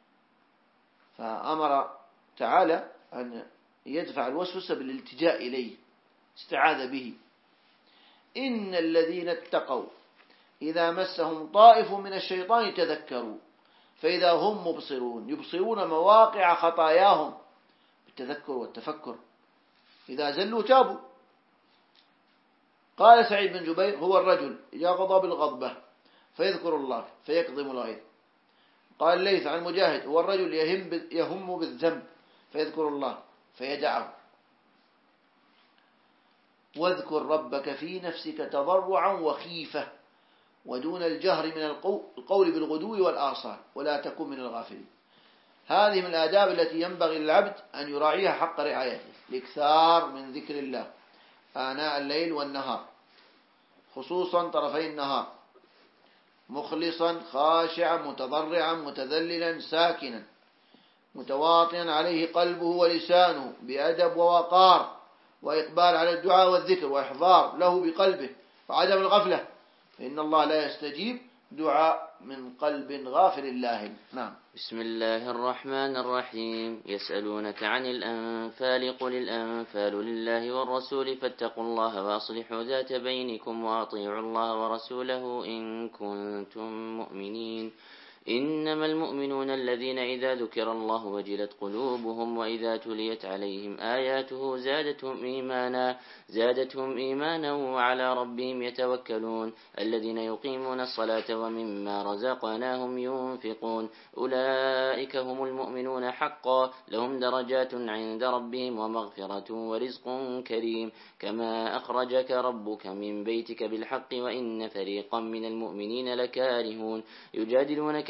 فأمر تعالى أن يدفع الوسوسة بالالتجاء إليه، استعاذ به. إن الذين اتقوا إذا مسهم طائف من الشيطان تذكروا فإذا هم مبصرون، يبصرون مواقع خطاياهم بالتذكر والتفكر. إذا زلوا تابوا. قال سعيد بن جبير هو الرجل يغضب الغضبة فيذكر الله فيكظم الغيظ. قال ليث عن مجاهد هو الرجل يهم, يهم بالذنب فيذكر الله فيدعه. واذكر ربك في نفسك تضرعا وخيفة ودون الجهر من القول بالغدو والآصال ولا تكن من الغافلين. هذه من الآداب التي ينبغي للعبد أن يراعيها حق رعايته، الإكثار من ذكر الله آناء الليل والنهار، خصوصا طرفي النهار، مخلصا خاشعا متضرعا متذللا ساكنا متواطئا عليه قلبه ولسانه بأدب ووقار وإقبال على الدعاء والذكر وإحضار له بقلبه وعدم الغفلة، فإن الله لا يستجيب دعاء من قلب غافل الله. نعم. بسم الله الرحمن الرحيم. يسألونك عن الأنفال قل الأنفال لله والرسول فاتقوا الله وأصلحوا ذات بينكم وأطيعوا الله ورسوله إن كنتم مؤمنين. إنما المؤمنون الذين إذا ذكر الله وجلت قلوبهم وإذا تليت عليهم آياته زادتهم إيمانا زادتهم إيمانا وعلى ربهم يتوكلون الذين يقيمون الصلاة ومما رزقناهم ينفقون أولئك هم المؤمنون حقا لهم درجات عند ربهم ومغفرة ورزق كريم. كما أخرجك ربك من بيتك بالحق وإن فريقا من المؤمنين لكارهون يجادلونك في الحق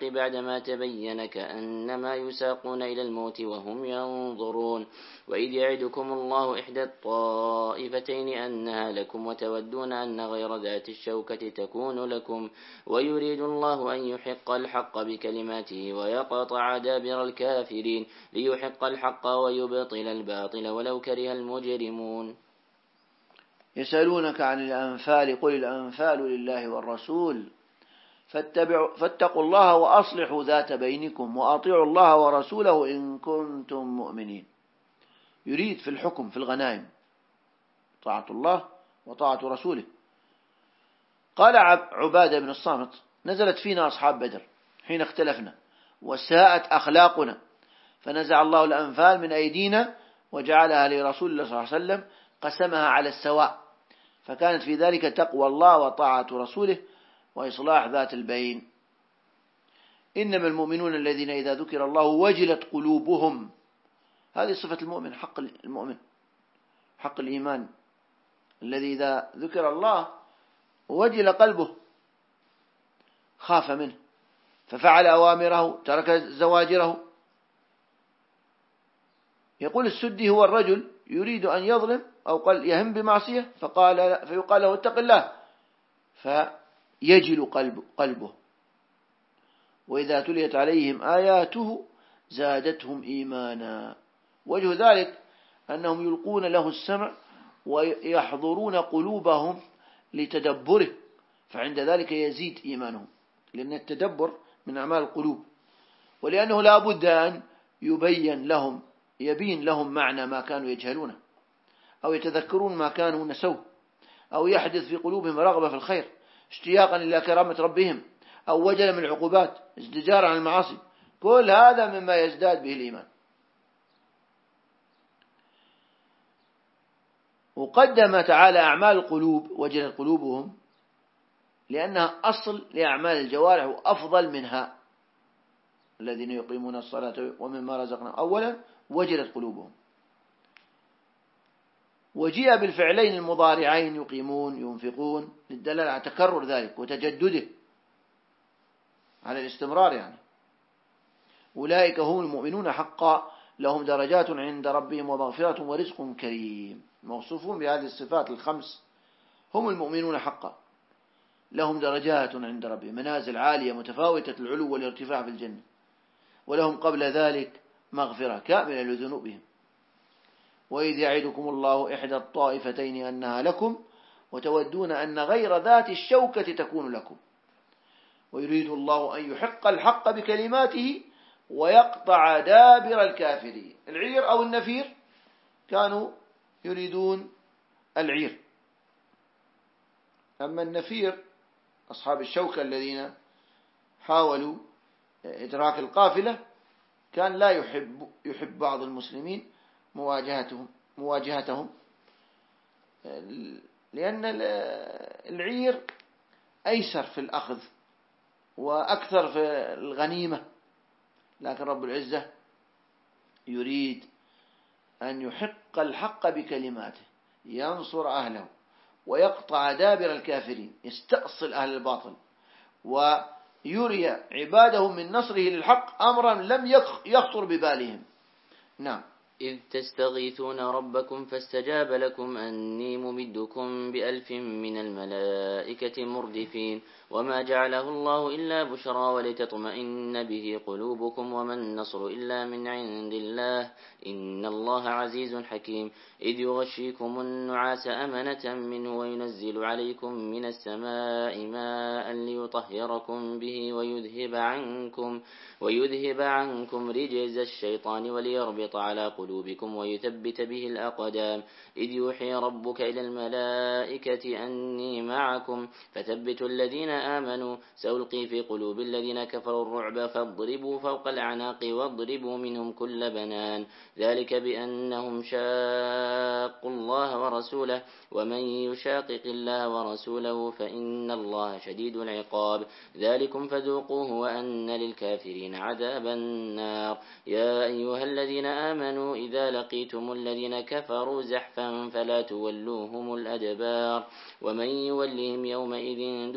بالحق بعدما تبين كأنما يساقون إلى الموت وهم ينظرون وإذ يعدكم الله إحدى الطائفتين أنها لكم وتودون أن غير ذات الشوكة تكون لكم ويريد الله أن يحق الحق بكلماته ويقطع دابر الكافرين ليحق الحق ويبطل الباطل ولو كره المجرمون. يسألونك عن الأنفال قل الأنفال لله والرسول فاتبعوا فاتقوا الله وأصلحوا ذات بينكم وأطيعوا الله ورسوله إن كنتم مؤمنين. يريد في الحكم في الغنائم طاعة الله وطاعة رسوله. قال عبادة بن الصامت نزلت فينا أصحاب بدر حين اختلفنا وساءت أخلاقنا فنزع الله الأنفال من أيدينا وجعلها لرسول الله صلى الله عليه وسلم قسمها على السواء فكانت في ذلك تقوى الله وطاعة رسوله وإصلاح ذات البين. إنما المؤمنون الذين إذا ذكر الله وجلت قلوبهم. هذه صفة المؤمن حق المؤمن حق الإيمان الذي إذا ذكر الله وجل قلبه خاف منه ففعل أوامره ترك زواجره. يقول السدي هو الرجل يريد أن يظلم أو قال يهم بمعصية فقال فيقال له اتق الله فيجل قلب قلبه وإذا تليت عليهم آياته زادتهم إيمانا. وجه ذلك أنهم يلقون له السمع ويحضرون قلوبهم لتدبره فعند ذلك يزيد إيمانهم لأن التدبر من أعمال القلوب ولأنه لا بد أن يبين لهم يبين لهم معنى ما كانوا يجهلونه أو يتذكرون ما كانوا نسوه أو يحدث في قلوبهم رغبة في الخير اشتياقا إلى كرامة ربهم أو وجل من العقوبات ازدجارا عن المعاصي. كل هذا مما يزداد به الإيمان. وقدم تعالى أعمال القلوب وجلت قلوبهم لأنها أصل لأعمال الجوارح وأفضل منها. الذين يقيمون الصلاة ومما رزقناهم أولا وجلت قلوبهم. وجيء بالفعلين المضارعين يقيمون ينفقون للدلالة على تكرر ذلك وتجدده على الاستمرار يعني. أولئك هم المؤمنون حقا لهم درجات عند ربهم ومغفرة ورزق كريم. موصوفون بهذه الصفات الخمس هم المؤمنون حقا لهم درجات عند ربهم منازل عالية متفاوتة العلو والارتفاع في الجنة ولهم قبل ذلك مغفرة كاملة لذنوبهم. وإذ يعدكم الله إحدى الطائفتين أنها لكم وتودون أن غير ذات الشوكة تكون لكم ويريد الله أن يحق الحق بكلماته ويقطع دابر الكافرين. العير أو النفير كانوا يريدون العير. أما النفير أصحاب الشوكة الذين حاولوا إدراك القافلة كان لا يحب يحب بعض المسلمين مواجهتهم مواجهتهم لأن العير أيسر في الأخذ وأكثر في الغنيمة. لكن رب العزة يريد أن يحق الحق بكلماته ينصر أهله ويقطع دابر الكافرين يستأصل أهل الباطل ويري عباده من نصره للحق أمرا لم يخطر ببالهم. نعم. إذ تستغيثون ربكم فاستجاب لكم أني ممدكم بألف من الملائكة مردفين وما جعله الله إلا بشرى ولتطمئن به قلوبكم وما النصر إلا من عند الله إن الله عزيز حكيم. إذ يغشيكم النعاس أمنة منه وينزل عليكم من السماء ماء ليطهركم به ويذهب عنكم ويذهب عنكم رجز الشيطان وليربط على قلوبكم ويثبت به الأقدام. إذ يوحي ربك إلى الملائكة أني معكم فثبتوا الذين آمنوا سألقي في قلوب الذين كفروا الرعب فاضربوا فوق الأعناق واضربوا منهم كل بنان ذلك بأنهم شاقوا الله ورسوله ومن يشاقق الله ورسوله فإن الله شديد العقاب. ذلكم فذوقوه وأن للكافرين عذاب النار. يا أيها الذين آمنوا إذا لقيتم الذين كفروا زحفا فلا تولوهم الأدبار ومن يولهم يومئذ دبره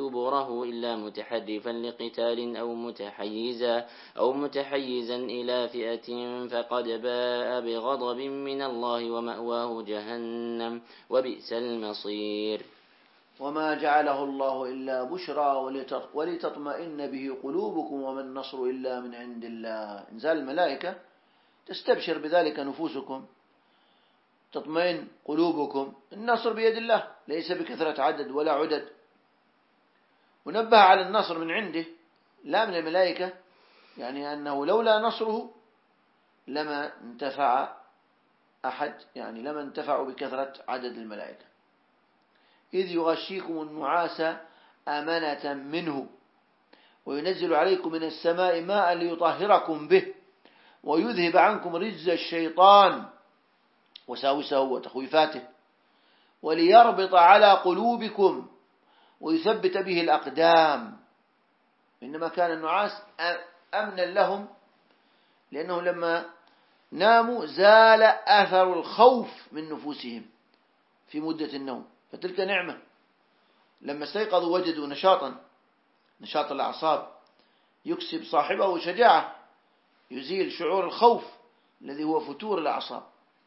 تراه إلا متحرفا لقتال أو متحيزا أو متحيزا إلى فئة فقد باء بغضب من الله ومأواه جهنم وبئس المصير. وما جعله الله إلا بشرى ولتطمئن به قلوبكم وما النصر إلا من عند الله. إنزال الملائكة تستبشر بذلك نفوسكم، تطمئن قلوبكم. النصر بيد الله، ليس بكثرة عدد ولا عدد. ونبه على النصر من عنده لا من الملائكة، يعني أنه لولا نصره لما انتفع أحد، يعني لما انتفعوا بكثرة عدد الملائكة. إذ يغشيكم النعاس أمنة منه وينزل عليكم من السماء ماء ليطهركم به ويذهب عنكم رجز الشيطان وساوسه وتخويفاته وليربط على قلوبكم ويثبت به الأقدام. إنما كان النعاس أمنا لهم، لأنهم لما ناموا زال أثر الخوف من نفوسهم في مدة النوم، فتلك نعمة. لما استيقظوا وجدوا نشاطا، نشاط الأعصاب يكسب صاحبه شجاعة، يزيل شعور الخوف الذي هو فتور الأعصاب.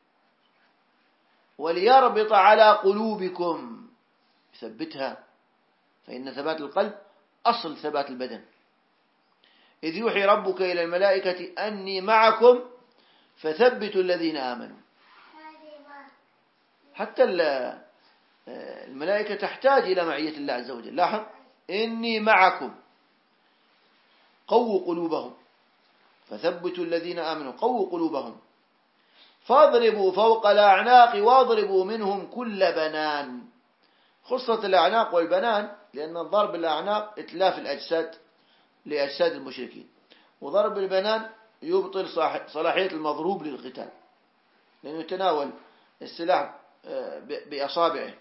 وليربط على قلوبكم، يثبتها، فإن ثبات القلب أصل ثبات البدن. إذ يوحي ربك إلى الملائكة أني معكم فثبتوا الذين آمنوا. حتى الملائكة تحتاج إلى معية الله عز وجل. لاحظ، إني معكم، قووا قلوبهم، فثبتوا الذين آمنوا، قووا قلوبهم. فاضربوا فوق الأعناق واضربوا منهم كل بنان. خصت الأعناق والبنان لأن ضرب الأعناق إتلاف الأجساد لأجساد المشركين، وضرب البنان يبطل صلاحية المضروب للقتال، لأنه يتناول السلاح بأصابعه.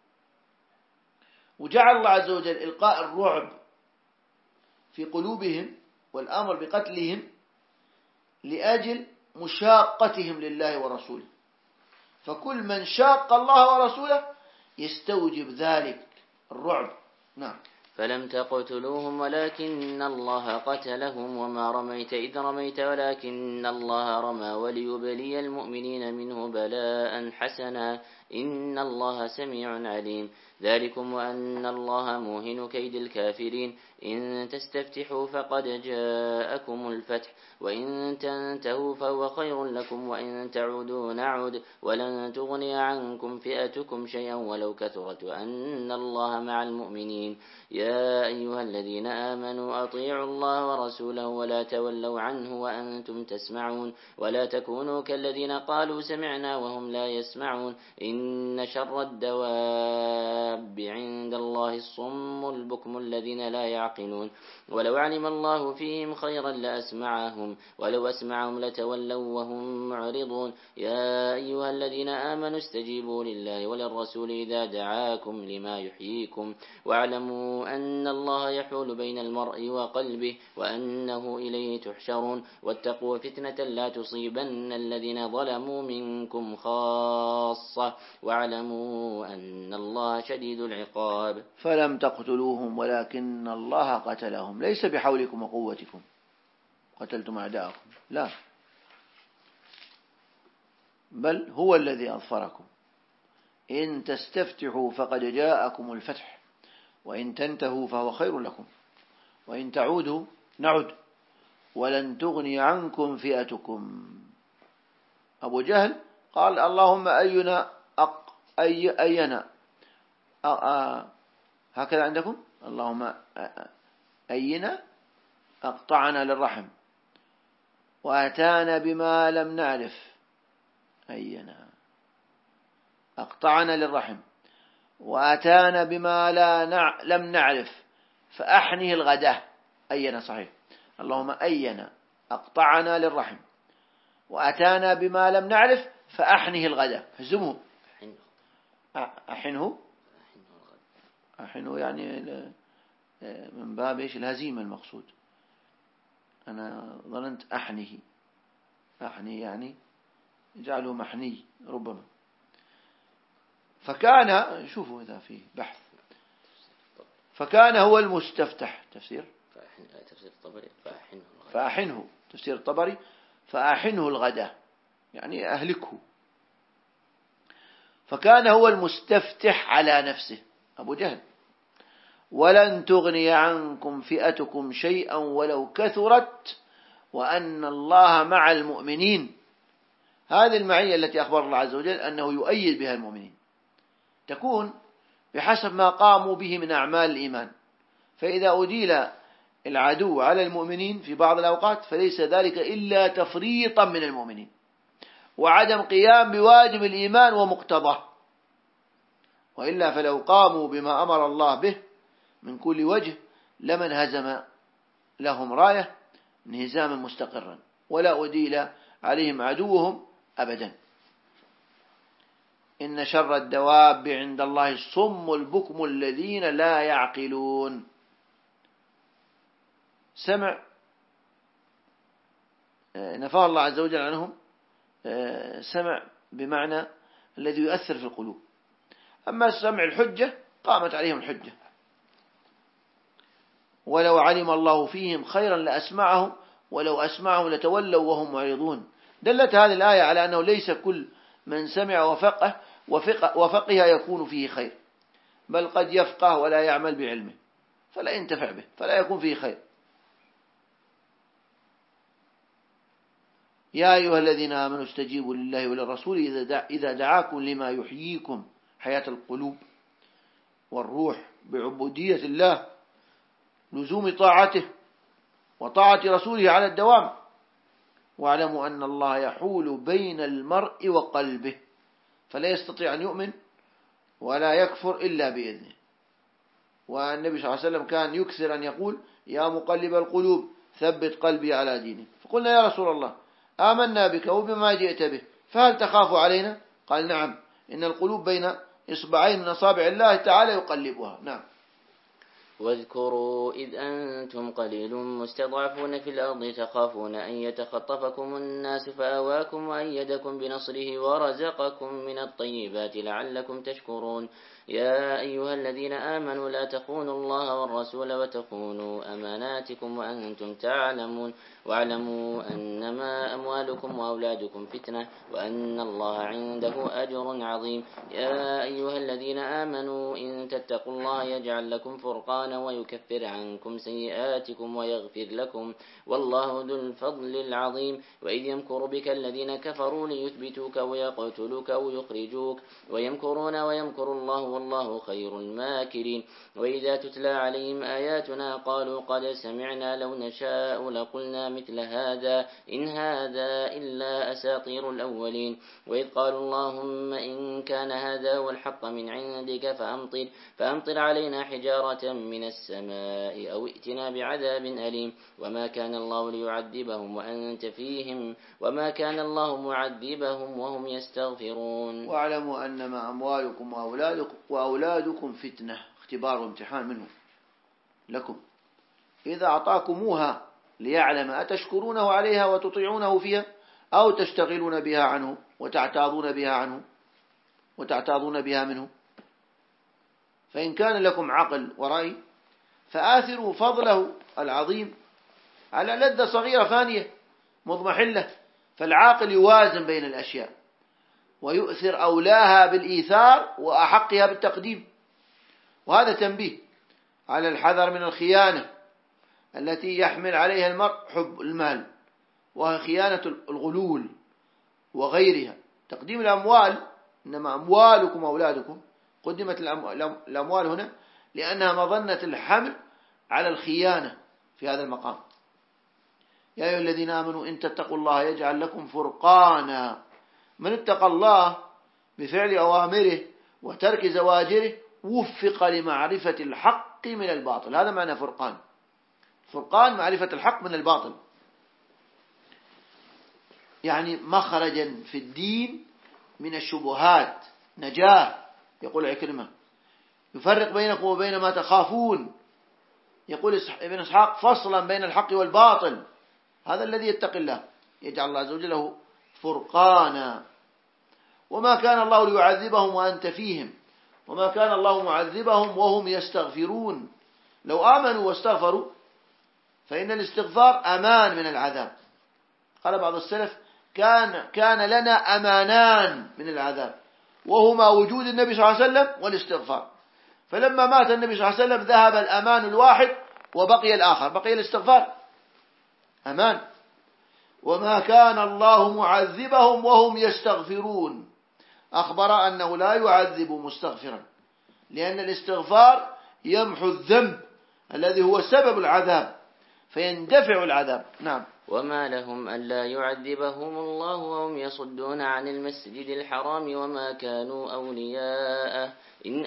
وجعل الله عز وجل إلقاء الرعب في قلوبهم والأمر بقتلهم لأجل مشاقتهم لله ورسوله، فكل من شاق الله ورسوله يستوجب ذلك الرعب. نعم. فلم تقتلوهم ولكن الله قتلهم وما رميت إذ رميت ولكن الله رمى وليبلي المؤمنين منه بلاء حسنا إن الله سميع عليم. ذلكم وأن الله موهن كيد الكافرين. إن تستفتحوا فقد جاءكم الفتح وإن تنتهوا فهو خير لكم وإن تعودوا نعد ولن تغني عنكم فئتكم شيئا ولو كثرت وأن الله مع المؤمنين. يا أيها الذين آمنوا أطيعوا الله ورسوله ولا تولوا عنه وأنتم تسمعون ولا تكونوا كالذين قالوا سمعنا وهم لا يسمعون. إن شر الدواب عند الله الصم البكم الذين لا يعقلون. ولو علم الله فيهم خيرا لأسمعهم ولو أسمعهم لتولوا وهم معرضون. يا أيها الذين آمنوا استجيبوا لله وللرسول إذا دعاكم لما يحييكم واعلموا أن الله يحول بين المرء وقلبه وأنه إليه تحشرون. واتقوا فتنة لا تصيبن الذين ظلموا منكم خاصة واعلموا أن الله شديد العقاب. فلم تقتلوهم ولكن الله قتلهم، ليس بحولكم وقوتكم قتلتم أعداءكم، لا، بل هو الذي أظفركم. إن تستفتحوا فقد جاءكم الفتح وإن تنتهوا فهو خير لكم وإن تعودوا نعد ولن تغني عنكم فئتكم. أبو جهل قال اللهم أينا أق أي أينا أ... هكذا عندكم، اللهم أينا أقطعنا للرحم وأتانا بما لم نعرف. أينا أقطعنا للرحم وأتانا بما لا نع... لم نعرف فأحنه الغداء. أينا صحيح، اللهم أينا أقطعنا للرحم وأتانا بما لم نعرف فأحنه الغداء. هزمه، أحنه أحنه يعني من باب إيش الهزيمة المقصود. أنا ظننت أحنه، أحنه يعني جعله محني ربما. فكان، شوفوا إذا فيه بحث، فكان هو المستفتح. تفسير تفسير الطبري فأحنه فأحنه تفسير الطبري فأحنه الغداء يعني أهلكه. فكان هو المستفتح على نفسه أبو جهل. ولن تغني عنكم فئتكم شيئا ولو كثرت وأن الله مع المؤمنين. هذه المعية التي أخبر الله عز وجل أنه يؤيد بها المؤمنين تكون بحسب ما قاموا به من أعمال الإيمان. فإذا أديل العدو على المؤمنين في بعض الأوقات فليس ذلك إلا تفريطا من المؤمنين وعدم قيام بواجب الإيمان ومقتضاه، وإلا فلو قاموا بما أمر الله به من كل وجه لمن هزم لهم راية انهزاما مستقرا ولا أديل عليهم عدوهم أبدا. إن شر الدواب عند الله الصم البكم الذين لا يعقلون. سمع نفى الله عز وجل عنهم سمع بمعنى الذي يؤثر في القلوب. أما سمع الحجة قامت عليهم الحجة. ولو علم الله فيهم خيرا لأسمعهم ولو أسمعهم لتولوا وهم معرضون. دلت هذه الآية على أنه ليس كل من سمع وفقه وفقه, وفقه يكون فيه خير، بل قد يفقه ولا يعمل بعلمه فلا ينتفع به فلا يكون فيه خير. يا أيها الذين آمنوا استجيبوا لله وللرسول إذا دعاكم لما يحييكم حياة القلوب والروح بعبودية الله لزوم طاعته وطاعة رسوله على الدوام. واعلموا أن الله يحول بين المرء وقلبه فلا يستطيع أن يؤمن ولا يكفر إلا بإذنه. والنبي صلى الله عليه وسلم كان يكثر أن يقول يا مقلب القلوب ثبت قلبي على دينك. فقلنا يا رسول الله آمنا بك وبما جئت به فهل تخاف علينا؟ قال نعم إن القلوب بين إصبعين من أصابع الله تعالى يقلبها. نعم. واذكروا إذ أنتم قليل مستضعفون في الأرض تخافون أن يتخطفكم الناس فآواكم وأيدكم بنصره ورزقكم من الطيبات لعلكم تشكرون. يا أيها الذين آمنوا لا تخونوا الله والرسول وتخونوا أماناتكم وأنتم تعلمون واعلموا أنما أموالكم وأولادكم فتنة وأن الله عنده أجر عظيم. يا أيها الذين آمنوا إن تتقوا الله يجعل لكم فرقانا ويكفر عنكم سيئاتكم ويغفر لكم والله ذو الفضل العظيم. وإذ يمكر بك الذين كفروا ليثبتوك ويقتلوك أو يخرجوك ويمكرون ويمكر الله والله خير الماكرين. وإذا تتلى عليهم آياتنا قالوا قد سمعنا لو نشاء لقلنا مثل هذا إن هذا إلا أساطير الأولين. وإذ قالوا اللهم إن كان هذا هو الحق من عندك فأمطر, فأمطر علينا حجارة من السماء أو ائتنا بعذاب أليم. وما كان الله ليعذبهم وأنت فيهم وما كان الله معذبهم وهم يستغفرون. واعلموا أنما أموالكم وأولادكم, وأولادكم فتنة اختبار وامتحان منه لكم إذا أعطاكموها ليعلم أتشكرونه عليها وتطيعونه فيها أو تشتغلون بها عنه وتعتاضون بها عنه وتعتاضون بها منه. فإن كان لكم عقل ورأي فآثروا فضله العظيم على لذة صغيرة فانية مضمحلة. فالعاقل يوازن بين الأشياء ويؤثر أولاها بالإيثار وأحقها بالتقديم. وهذا تنبيه على الحذر من الخيانة التي يحمل عليها المرء حب المال وهي خيانة الغلول وغيرها. تقديم الأموال إنما أموالكم وأولادكم قدمت الأموال هنا لأنها مظنة الحمل على الخيانة في هذا المقام. يا أيها الذين آمنوا إن تتقوا الله يجعل لكم فرقانا. من اتقى الله بفعل أوامره وترك زواجره وفق لمعرفة الحق من الباطل. هذا معنى فرقان. فرقان معرفة الحق من الباطل يعني مخرجا في الدين من الشبهات نجاة. يقول عكرمة يفرق بينكم وبين ما تخافون. يقول ابن إسحاق فصلا بين الحق والباطل. هذا الذي يتقي الله يجعل الله عز وجل له فرقانا. وما كان الله ليعذبهم وأنت فيهم وما كان الله معذبهم وهم يستغفرون. لو آمنوا واستغفروا فإن الاستغفار أمان من العذاب. قال بعض السلف كان كان لنا أمانان من العذاب، وهما وجود النبي صلى الله عليه وسلم والاستغفار. فلما مات النبي صلى الله عليه وسلم ذهب الأمان الواحد وبقي الآخر، بقي الاستغفار أمان. وما كان الله معذبهم وهم يستغفرون، أخبر أنه لا يعذب مستغفرا، لأن الاستغفار يمحو الذنب الذي هو سبب العذاب فيندفع العذاب. نعم. وما لهم ألا يعذبهم الله وهم يصدون عن المسجد الحرام وما كانوا أولياءه إن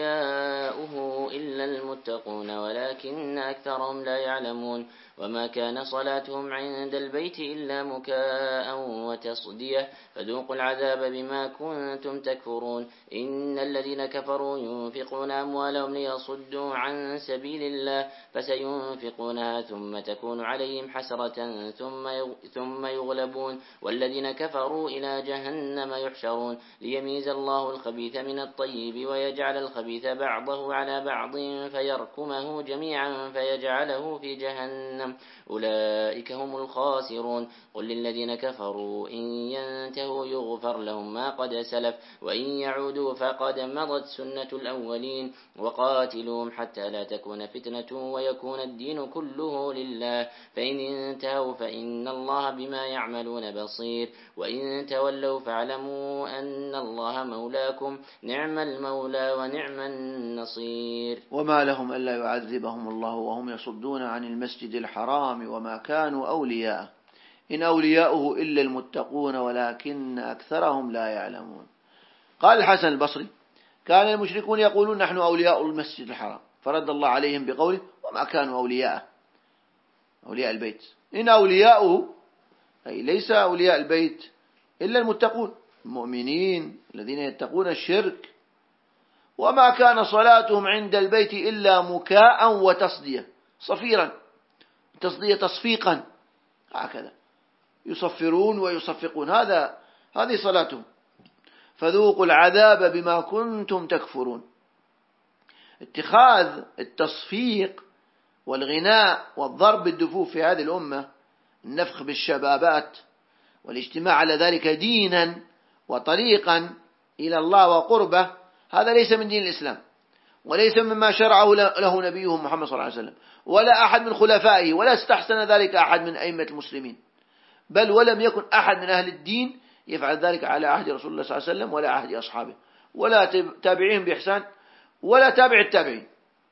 أولياؤه إلا المتقون ولكن أكثرهم لا يعلمون. وما كان صلاتهم عند البيت إلا مكاء وتصدية فذوقوا العذاب بما كنتم تكفرون. إن الذين كفروا ينفقون أموالهم ليصدوا عن سبيل الله فسينفقونها ثم تكون عليهم حسرة ثم يغلبون والذين كفروا إلى جهنم يحشرون ليميز الله الخبيث من الطيب ويجعل الخبيث بعضه على بعض فيركمه جميعا فيجعله في جهنم أولئك هم الخاسرون. قل للذين كفروا إن ينتهوا يغفر لهم ما قد سلف وإن يعودوا فقد مضت سنة الأولين وقاتلوهم حتى لا تكون فتنة ويكون الدين كله لله فإن انتهوا فإن الله بما يعملون بصير وإن تولوا فاعلموا أن الله مولاكم نعم المولى ونعم النصير. وما لهم ألا يعذبهم الله وهم يصدون عن المسجد الحرام وما كانوا أولياءه إن أولياؤه إلا المتقون ولكن أكثرهم لا يعلمون. قال الحسن البصري كان المشركون يقولون نحن أولياء المسجد الحرام، فرد الله عليهم بقوله وما كانوا أولياءه أولياء البيت إن أولياؤه أي ليس أولياء البيت إلا المتقون المؤمنين الذين يتقون الشرك. وما كان صلاتهم عند البيت إلا مكاء وتصدية صفيرا تصدية تصفيقا هكذا يصفرون ويصفقون هذا هذه صلاتهم. فذوقوا العذاب بما كنتم تكفرون. اتخاذ التصفيق والغناء والضرب بالدفوف في هذه الأمة النفخ بالشبابات والاجتماع على ذلك دينا وطريقا إلى الله وقربه هذا ليس من دين الإسلام وليس مما شرعه له نبيه محمد صلى الله عليه وسلم ولا أحد من خلفائه ولا استحسن ذلك أحد من أئمة المسلمين بل ولم يكن أحد من أهل الدين يفعل ذلك على عهد رسول الله صلى الله عليه وسلم ولا عهد أصحابه ولا تابعيهم بإحسان ولا تابع التابعين.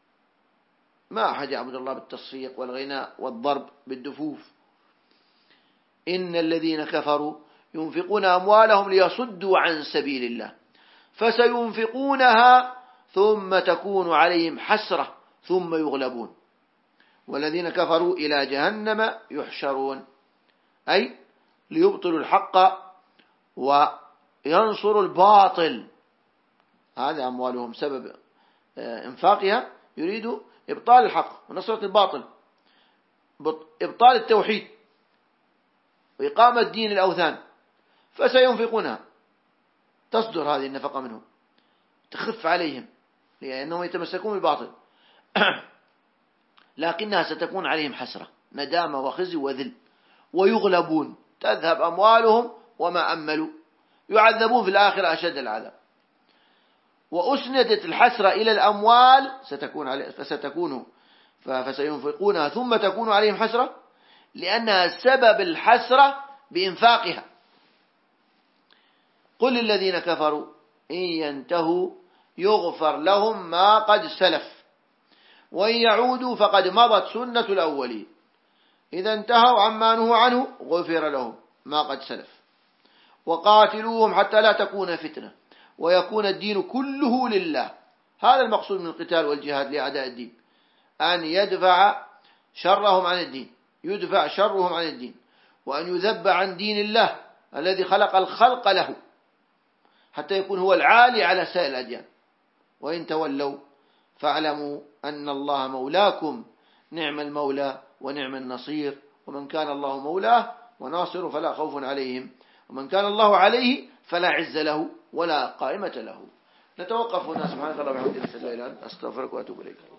ما أحد يعبد الله بالتصفيق والغناء والضرب بالدفوف. إن الذين كفروا ينفقون أموالهم ليصدوا عن سبيل الله فسينفقونها ثم تكون عليهم حسرة ثم يغلبون والذين كفروا إلى جهنم يحشرون أي ليبطلوا الحق وينصروا الباطل. هذا أموالهم سبب انفاقها يريد إبطال الحق ونصرة الباطل إبطال التوحيد وإقامة دين الأوثان فسينفقونها تصدر هذه النفقة منهم تخف عليهم لأنهم يتمسكون بالباطل لكنها ستكون عليهم حسرة ندامة وخزي وذل ويغلبون تذهب أموالهم وما أملوا يعذبون في الآخرة أشد العذاب. وأسندت الحسرة إلى الأموال ستكون علي فستكون فسينفقونها ثم تكون عليهم حسرة لأنها سبب الحسرة بإنفاقها. قل للذين كفروا إن ينتهوا يغفر لهم ما قد سلف وإن يعودوا فقد مضت سنة الأولين. إذا انتهوا عما نهوا عنه غفر لهم ما قد سلف. وقاتلوهم حتى لا تكون فتنة ويكون الدين كله لله. هذا المقصود من القتال والجهاد لأعداء الدين أن يدفع شرهم عن الدين يدفع شرهم عن الدين وأن يذب عن دين الله الذي خلق الخلق له حتى يكون هو العالي على سائر الأديان. وإن تولوا فاعلموا أن الله مولاكم نعم المولى ونعم النصير. ومن كان الله مولاه وناصره فلا خوف عليهم ومن كان الله عليه فلا عز له ولا قائمة له. نتوقف هنا. سبحانك اللهم وبحمدك أشهد أن لا إله إلا أنت أستغفرك وأتوب إليك.